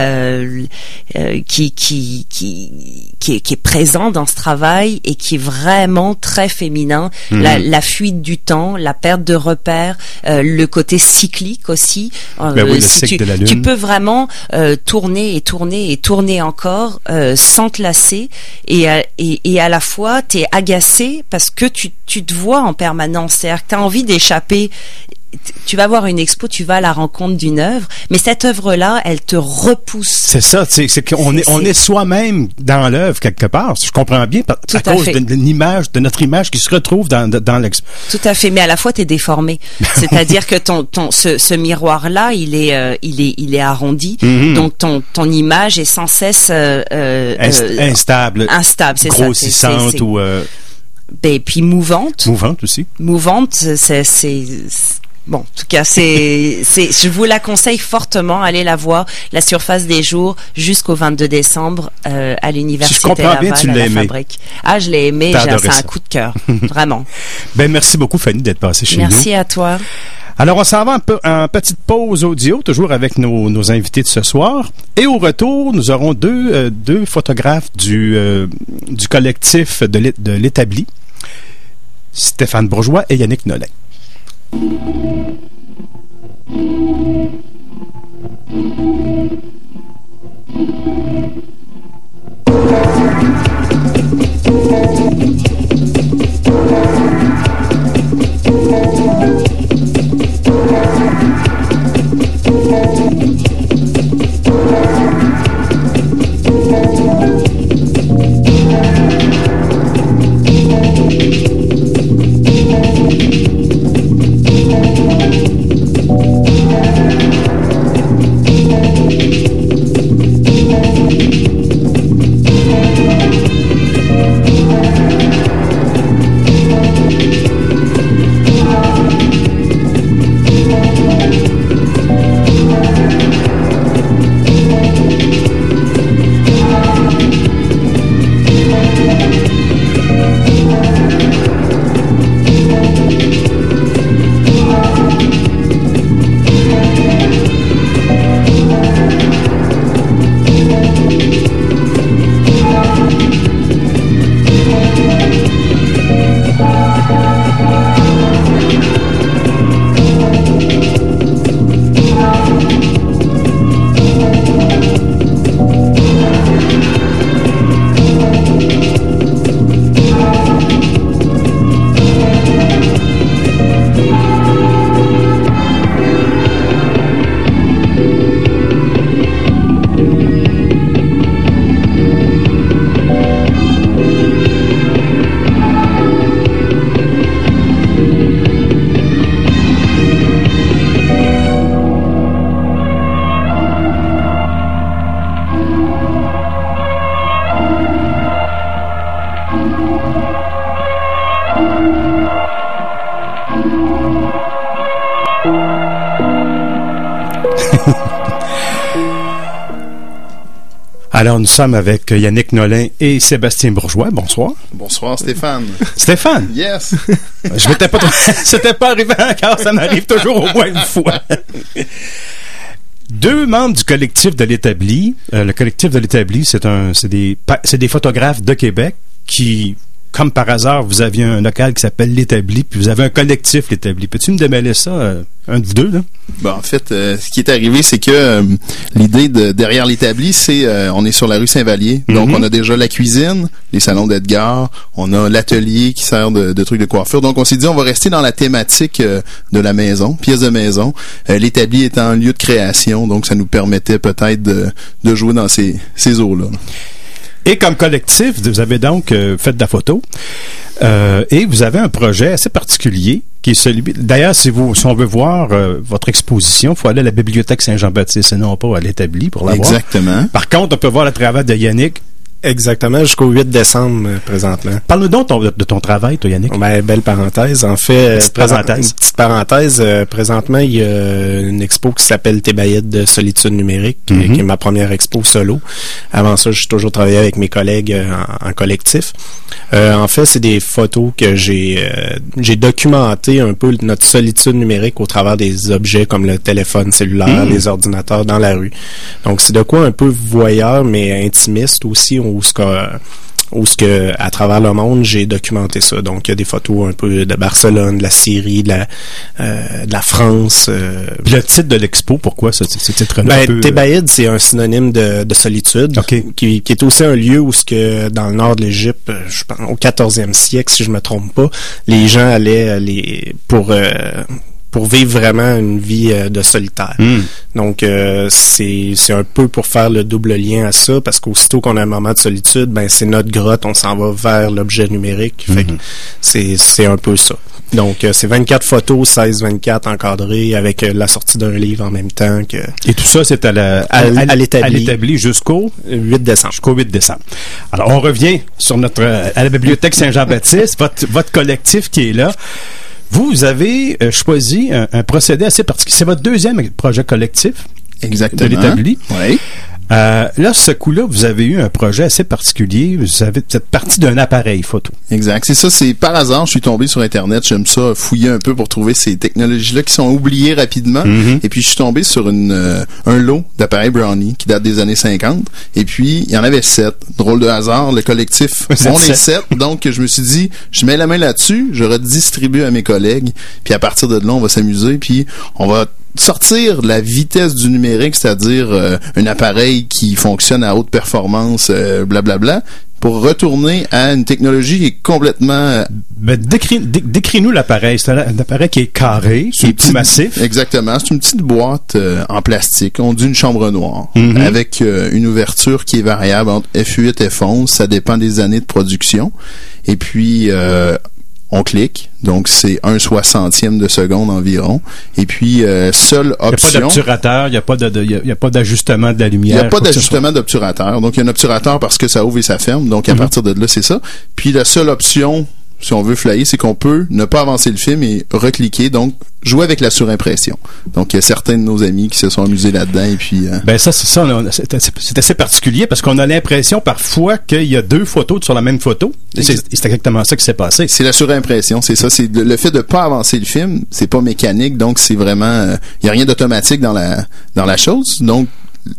qui est présent dans ce travail et qui est vraiment très féminin. La fuite du temps, la perte de repères, le côté cyclique aussi. Le cycle de la lune. Tu peux vraiment tourner et tourner et tourner encore sans te lasser, et à la fois t'es agacé parce que tu te vois en permanence. C'est-à-dire que t'as envie d'échapper. Tu vas voir une expo, tu vas à la rencontre d'une œuvre, mais cette œuvre-là, elle te repousse. C'est ça, c'est qu'on est soi-même dans l'œuvre quelque part. Je comprends bien, à cause de notre image qui se retrouve dans l'expo. Tout à fait, mais à la fois t'es déformé. C'est-à-dire que ce miroir-là, il est arrondi, donc ton image est sans cesse instable, c'est grossissante ça. Ou puis mouvante. Mouvante aussi. Mouvante, c'est bon, en tout cas, je vous la conseille fortement. Allez la voir, La Surface des Jours, jusqu'au 22 décembre à l'Université Laval, bien, tu l'as aimé. Fabrique. Ah, je l'ai aimé, c'est un coup de cœur, vraiment. Merci beaucoup, Fanny, d'être passée chez nous. Merci à toi. Alors, on s'en va en petite pause audio, toujours avec nos invités de ce soir. Et au retour, nous aurons deux photographes du collectif de l'Établi, Stéphane Bourgeois et Yannick Nolin. Alors, nous sommes avec Yannick Nolin et Sébastien Bourgeois. Bonsoir. Bonsoir, Stéphane. Stéphane? Yes! C'était pas arrivé encore, ça m'arrive toujours au moins une fois. Deux membres du collectif de l'Établi. Le collectif de l'Établi, c'est des photographes de Québec qui, comme par hasard, vous aviez un local qui s'appelle l'Établi, puis vous avez un collectif l'Établi. Peux-tu me démêler ça, un de vous deux, là? Ben, en fait, ce qui est arrivé, c'est que l'idée derrière l'Établi, c'est on est sur la rue Saint-Vallier. Donc, on a déjà la cuisine, les salons d'Edgar, on a l'atelier qui sert de trucs de coiffure. Donc, on s'est dit, on va rester dans la thématique de la maison, pièce de maison. L'Établi étant un lieu de création, donc ça nous permettait peut-être de jouer dans ces eaux-là. Et comme collectif, vous avez donc fait de la photo et vous avez un projet assez particulier qui est celui... D'ailleurs, si on veut voir votre exposition, il faut aller à la Bibliothèque Saint-Jean-Baptiste et non pas à l'Établi pour la voir. Exactement. Par contre, on peut voir le travail de Yannick. Exactement, jusqu'au 8 décembre présentement. Parle-nous donc de ton travail, toi, Yannick. Ben, belle parenthèse. En fait, petite parenthèse. Présentement, il y a une expo qui s'appelle Thébaïde de solitude numérique, qui est ma première expo solo. Avant ça, j'ai toujours travaillé avec mes collègues en collectif. En fait, c'est des photos que j'ai documenté un peu notre solitude numérique au travers des objets comme le téléphone cellulaire, les ordinateurs dans la rue. Donc, c'est de quoi un peu voyeur, mais intimiste aussi, où ce que à travers le monde j'ai documenté ça. Donc il y a des photos un peu de Barcelone, de la Syrie, de la France. Le titre de l'expo, pourquoi ce titre-là? Thébaïde, c'est un synonyme de solitude, qui est aussi un lieu où ce que dans le nord de l'Égypte, je pense au 14e siècle si je me trompe pas, les gens allaient pour vivre vraiment une vie de solitaire. Donc, c'est un peu pour faire le double lien à ça, parce qu'aussitôt qu'on a un moment de solitude, ben c'est notre grotte, on s'en va vers l'objet numérique. Fait que c'est un peu ça. Donc, c'est 24 photos, 16-24 encadrées, avec la sortie d'un livre en même temps. Et tout ça, c'est à l'Établi jusqu'au 8 décembre. Jusqu'au 8 décembre. Alors, on revient sur à la Bibliothèque Saint-Jean-Baptiste, votre collectif qui est là. Vous avez choisi un procédé assez particulier. C'est votre deuxième projet collectif. Exactement. De l'Établi. Oui. Là, ce coup-là, vous avez eu un projet assez particulier. Vous êtes parti d'un appareil photo. Exact. C'est ça, c'est par hasard, je suis tombé sur Internet. J'aime ça, fouiller un peu pour trouver ces technologies-là qui sont oubliées rapidement. Mm-hmm. Et puis, je suis tombé sur un lot d'appareils Brownie qui date des années 50. Et puis, il y en avait 7. Drôle de hasard, le collectif, on est 7. Donc, je me suis dit, je mets la main là-dessus, je redistribue à mes collègues. Puis, à partir de là, on va s'amuser. Puis, on va sortir de la vitesse du numérique, c'est-à-dire un appareil qui fonctionne à haute performance, blablabla, pour retourner à une technologie qui est complètement... Décris-nous l'appareil. C'est un appareil qui est carré, qui est plus massif. Exactement. C'est une petite boîte en plastique. On dit une chambre noire, avec une ouverture qui est variable entre F8 et F11. Ça dépend des années de production. Et puis... on clique, donc c'est 1/60 de seconde environ. Et puis, seule option... Il n'y a pas d'obturateur, il n'y a pas d'ajustement de la lumière. Il n'y a pas d'ajustement d'obturateur. Donc, il y a un obturateur parce que ça ouvre et ça ferme. Donc, à partir de là, c'est ça. Puis, la seule option, si on veut flyer, c'est qu'on peut ne pas avancer le film et recliquer. Donc, jouer avec la surimpression. Donc, il y a certains de nos amis qui se sont amusés là-dedans et puis... Ben ça, c'est assez particulier parce qu'on a l'impression parfois qu'il y a deux photos sur la même photo. C'est exactement ça qui s'est passé. C'est la surimpression, c'est ça. C'est le fait de pas avancer le film, c'est pas mécanique, donc c'est vraiment... Il y a rien d'automatique dans la chose. Donc,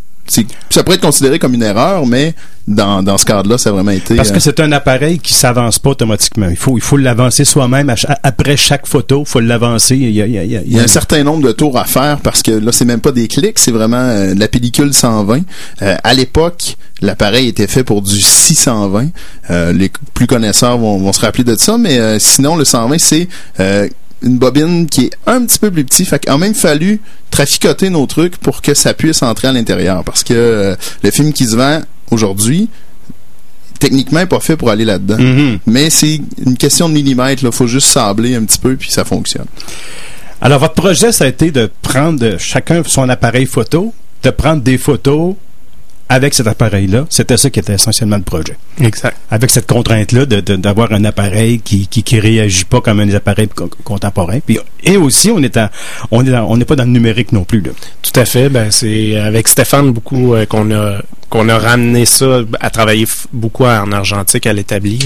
ça pourrait être considéré comme une erreur, mais dans ce cadre-là, ça a vraiment été... Parce que c'est un appareil qui s'avance pas automatiquement. Il faut l'avancer soi-même. Après chaque photo, il faut l'avancer. Il y a un certain nombre de tours à faire parce que là, c'est même pas des clics, c'est vraiment la pellicule 120. À l'époque, l'appareil était fait pour du 620. Les plus connaisseurs vont se rappeler de ça, mais sinon, le 120, c'est... une bobine qui est un petit peu plus petit. Fait qu'il a même fallu traficoter nos trucs pour que ça puisse entrer à l'intérieur. Parce que le film qui se vend aujourd'hui, techniquement, n'est pas fait pour aller là-dedans. Mm-hmm. Mais c'est une question de millimètres. Il faut juste sabler un petit peu, puis ça fonctionne. Alors, votre projet, ça a été de prendre chacun son appareil photo, de prendre des photos avec cet appareil-là. C'était ça qui était essentiellement le projet. Exact. Avec cette contrainte-là d'avoir un appareil qui réagit pas comme un appareil contemporains. Puis, et aussi, on n'est pas dans le numérique non plus, là. Tout à fait. Ben, c'est avec Stéphane beaucoup qu'on a ramené ça à travailler beaucoup en argentique à l'établi.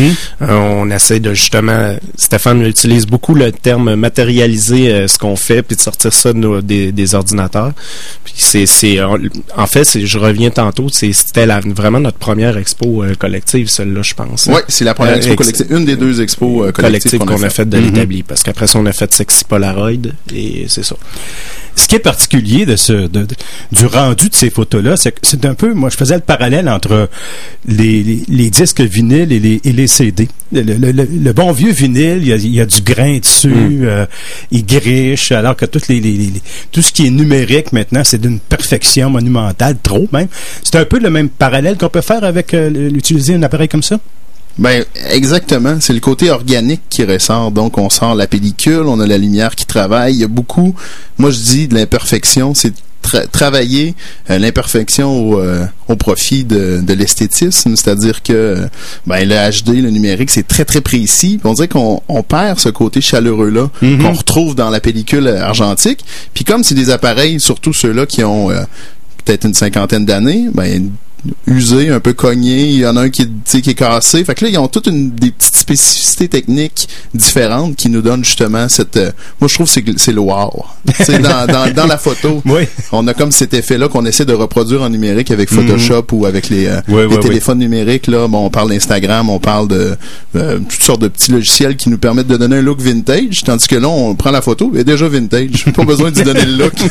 On essaie de justement... Stéphane utilise beaucoup le terme matérialiser ce qu'on fait puis de sortir ça des ordinateurs. Puis en fait, je reviens tantôt, c'était vraiment notre première expo collective, celle-là, je pense. Oui, c'est la première expo collective. Une des deux expos collectives qu'on a faites de l'établi. Parce qu'après ça, on a fait Sexy Polaroid et c'est ça. Ce qui est particulier du rendu de ces photos-là, c'est un peu, moi, je faisais le parallèle entre les disques vinyles et les CD. Le bon vieux vinyle, il y a du grain dessus, il griche, alors que tout ce qui est numérique maintenant, c'est d'une perfection monumentale, trop même. C'est un peu le même parallèle qu'on peut faire avec l'utiliser un appareil comme ça? Ben, exactement. C'est le côté organique qui ressort. Donc, on sort la pellicule, on a la lumière qui travaille. Il y a beaucoup, moi je dis, de l'imperfection. C'est travailler l'imperfection au profit de l'esthétisme. C'est-à-dire que le HD, le numérique, c'est très, très précis. On dirait qu'on perd ce côté chaleureux-là qu'on retrouve dans la pellicule argentique. Puis comme c'est des appareils, surtout ceux-là qui ont peut-être une cinquantaine d'années, usé, un peu cogné, il y en a un qui est cassé. Fait que là, ils ont toutes des petites spécificités techniques différentes qui nous donnent justement cette... moi, je trouve que c'est le wow. dans la photo, oui. On a comme cet effet-là qu'on essaie de reproduire en numérique avec Photoshop ou avec les téléphones numériques. Là, on parle d'Instagram, on parle de toutes sortes de petits logiciels qui nous permettent de donner un look vintage, tandis que là, on prend la photo, elle est déjà vintage. Pas besoin d'y donner le look.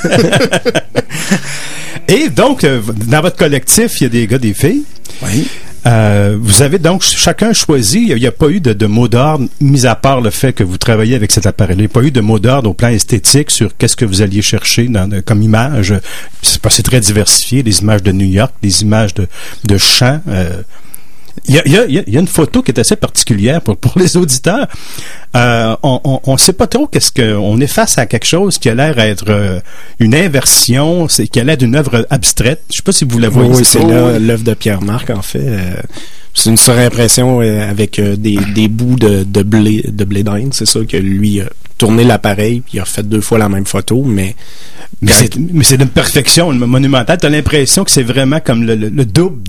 Et donc, dans votre collectif, il y a des gars, des filles. Oui. Vous avez donc chacun choisi, il n'y a pas eu de mot d'ordre, mis à part le fait que vous travaillez avec cet appareil. Il n'y a pas eu de mot d'ordre au plan esthétique sur qu'est-ce que vous alliez chercher comme image. C'est très diversifié, des images de New York, des images de champs. Il y a une photo qui est assez particulière pour les auditeurs. On sait pas trop on est face à quelque chose qui a l'air être une inversion, qui a l'air d'une œuvre abstraite. Je sais pas si vous la voyez. Oui, c'est l'œuvre de Pierre Marc, en fait. C'est une surimpression avec des bouts de blé d'Inde. C'est ça que lui a tourné l'appareil puis il a fait 2 fois la même photo, mais Mais c'est d'une perfection monumentale. T'as l'impression que c'est vraiment comme le double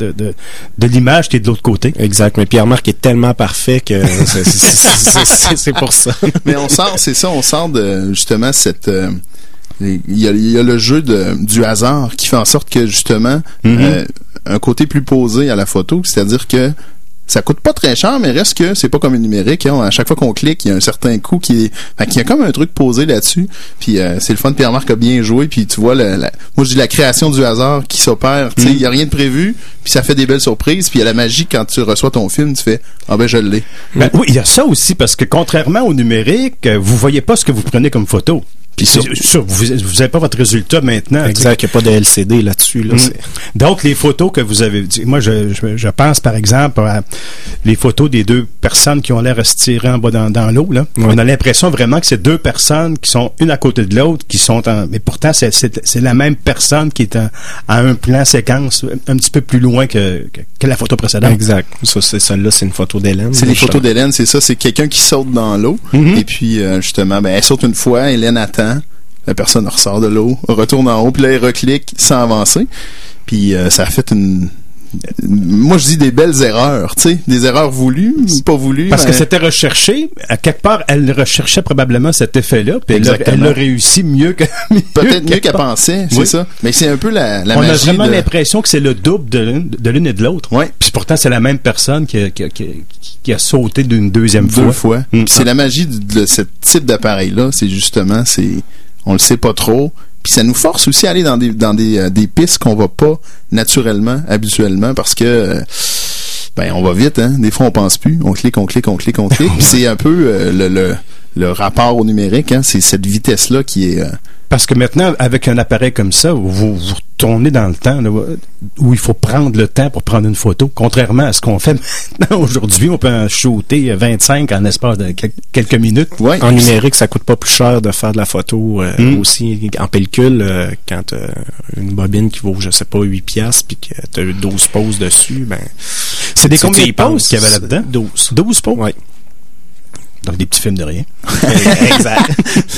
de l'image qui est de l'autre côté. Exact. Mais Pierre-Marc est tellement parfait que c'est pour ça. Mais on sort de justement cette... Il y a le jeu du hasard qui fait en sorte que justement un côté plus posé à la photo, c'est-à-dire que ça coûte pas très cher, mais reste que c'est pas comme un numérique. Hein. À chaque fois qu'on clique, il y a un certain coût qu'il y a comme un truc posé là-dessus. Puis c'est le fun. Pierre-Marc a bien joué. Puis tu vois, moi je dis la création du hasard qui s'opère. Tu sais, il y a rien de prévu. Puis ça fait des belles surprises. Puis il y a la magie quand tu reçois ton film, tu fais je l'ai. Oui, il y a ça aussi parce que contrairement au numérique, vous voyez pas ce que vous prenez comme photo. Puis vous n'avez pas votre résultat maintenant. Exact, il n'y a pas de LCD là-dessus. Là, Donc, les photos que vous avez... Moi, je pense, par exemple, à les photos des deux personnes qui ont l'air à se tirer en bas dans l'eau. Là. Oui. On a l'impression vraiment que c'est deux personnes qui sont une à côté de l'autre, qui sont mais pourtant, c'est la même personne qui est à un plan séquence un petit peu plus loin que la photo précédente. Exact. Celle-là, c'est une photo d'Hélène. C'est les photos d'Hélène, c'est ça. C'est quelqu'un qui saute dans l'eau. Et puis, justement, elle saute une fois, Hélène attend. La personne ressort de l'eau, retourne en haut, puis là, elle reclique sans avancer. Puis ça a fait moi, je dis des belles erreurs, tu sais, des erreurs voulues, pas voulues. Parce que c'était recherché. À quelque part, elle recherchait probablement cet effet-là, puis elle l'a réussi peut-être mieux qu'elle pensait, c'est ça. Mais c'est un peu la magie. On a vraiment l'impression que c'est le double de l'une et de l'autre. Oui. Puis pourtant, c'est la même personne qui a sauté d'une deuxième fois. Deux fois. Puis c'est la magie de ce type d'appareil-là, c'est justement, on le sait pas trop. Puis ça nous force aussi à aller dans des pistes qu'on va pas naturellement, habituellement, parce que on va vite, hein. Des fois on pense plus, on clique. Puis c'est un peu le rapport au numérique, hein. C'est cette vitesse-là qui est parce que maintenant, avec un appareil comme ça, vous retournez dans le temps là, où il faut prendre le temps pour prendre une photo. Contrairement à ce qu'on fait maintenant aujourd'hui, on peut en shooter 25 en espace de quelques minutes. Ouais. En numérique, ça coûte pas plus cher de faire de la photo aussi en pellicule quand une bobine qui vaut, je sais pas, 8$, puis que t'as eu 12 poses dessus, c'est des combien de poses qu'il y avait là-dedans? 12 poses? Oui. Donc des petits films de rien. Exact.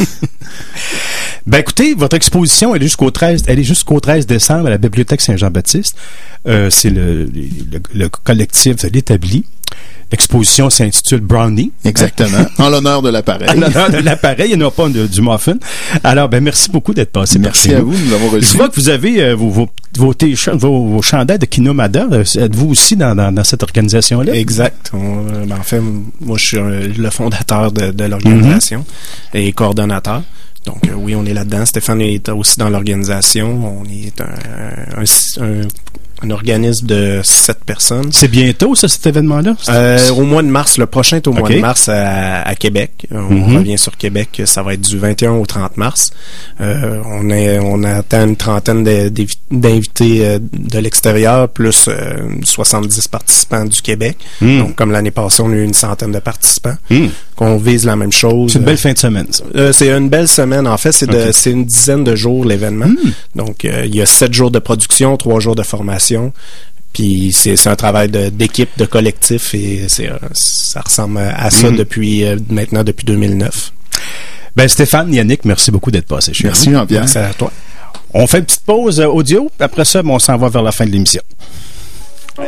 Écoutez, votre exposition, elle est jusqu'au 13 décembre à la Bibliothèque Saint-Jean-Baptiste. C'est le collectif L'Établi. L'exposition s'intitule Brownie. Exactement. En l'honneur de l'appareil. En l'honneur de l'appareil et non pas du muffin. Alors, merci beaucoup d'être passé. Merci à vous de nous avoir reçus. Je vois que vous avez vos t-shirts, vos chandails de Kinomada. Êtes-vous aussi dans cette organisation-là? Exact. En fait, moi, je suis le fondateur de l'organisation et coordonnateur. Donc, oui, on est là-dedans. Stéphane est aussi dans l'organisation. On est un organisme de 7 personnes. C'est bientôt, ça, cet événement-là? Au mois de mars. Le prochain est au mois de mars à Québec. On revient sur Québec. Ça va être du 21 au 30 mars. On attend une trentaine d'invités de l'extérieur, plus 70 participants du Québec. Donc, comme l'année passée, on a eu une centaine de participants. Qu'on vise la même chose. C'est une belle fin de semaine, ça. C'est une belle semaine. En fait, c'est une dizaine de jours, l'événement. Donc, il y a 7 jours de production, 3 jours de formation. Puis c'est un travail d'équipe, de collectif, et ça ressemble à ça depuis 2009. Stéphane, Yannick, merci beaucoup d'être passé chez nous. Merci Jean-Pierre. Merci à toi. On fait une petite pause audio, après ça, on s'en va vers la fin de l'émission. Ouais.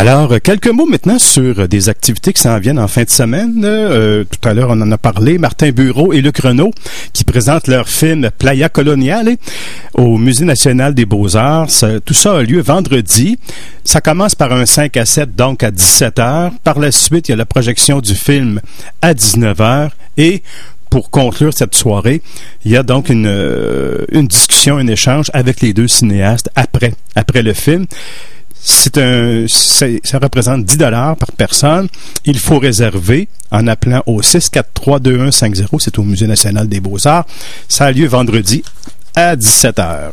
Alors, quelques mots maintenant sur des activités qui s'en viennent en fin de semaine. Tout à l'heure, on en a parlé. Martin Bureau et Luc Renaud qui présentent leur film Playa Coloniale au Musée national des Beaux-Arts. Tout ça a lieu vendredi. Ça commence par un 5 à 7, donc à 17h. Par la suite, il y a la projection du film à 19h. Et pour conclure cette soirée, il y a donc une discussion, un échange avec les deux cinéastes après le film. Ça représente 10 $ par personne. Il faut réserver en appelant au 643-2150. C'est au Musée national des Beaux-Arts. Ça a lieu vendredi à 17h.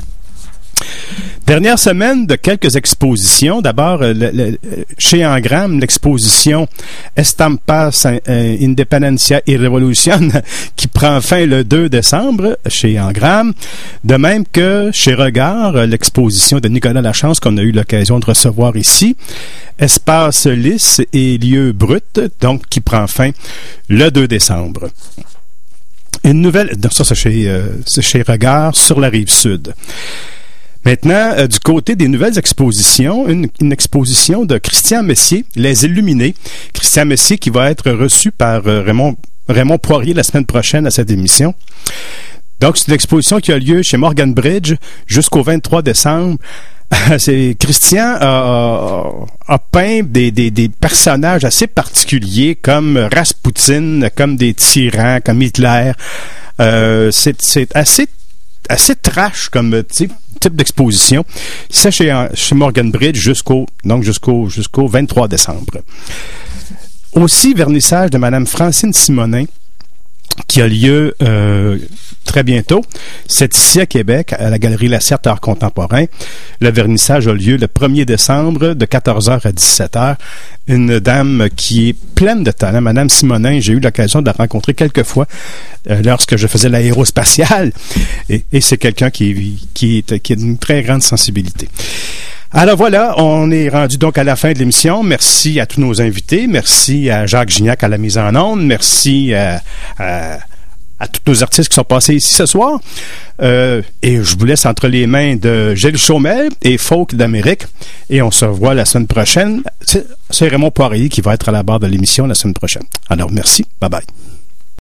Dernière semaine de quelques expositions. D'abord, chez Engram, l'exposition Estampas Independencia y Revolution qui prend fin le 2 décembre chez Engram. De même que chez Regard, l'exposition de Nicolas Lachance qu'on a eu l'occasion de recevoir ici. Espace lisse et lieux bruts, donc qui prend fin le 2 décembre. Une nouvelle... Ça, c'est chez Regard sur la Rive-Sud. Maintenant, du côté des nouvelles expositions, une exposition de Christian Messier, Les Illuminés. Christian Messier qui va être reçu par Raymond Poirier la semaine prochaine à cette émission. Donc, c'est une exposition qui a lieu chez Morgan Bridge jusqu'au 23 décembre. Christian a peint des personnages assez particuliers comme Rasputin, comme des tyrans, comme Hitler. C'est assez trash comme type d'exposition. C'est chez Morgan Bridge jusqu'au 23 décembre. Aussi, vernissage de Madame Francine Simonin qui a lieu très bientôt. C'est ici à Québec, à la Galerie Lacerte Art Contemporain. Le vernissage a lieu le 1er décembre de 14h à 17h. Une dame qui est pleine de talent, Madame Simonin. J'ai eu l'occasion de la rencontrer quelques fois lorsque je faisais l'aérospatiale. Et c'est quelqu'un qui a une très grande sensibilité. Alors voilà, on est rendu donc à la fin de l'émission. Merci à tous nos invités. Merci à Jacques Gignac à la mise en onde. Merci à tous nos artistes qui sont passés ici ce soir. Et je vous laisse entre les mains de Gilles Chaumel et Folk d'Amérique. Et on se revoit la semaine prochaine. C'est Raymond Poirier qui va être à la barre de l'émission la semaine prochaine. Alors merci. Bye bye.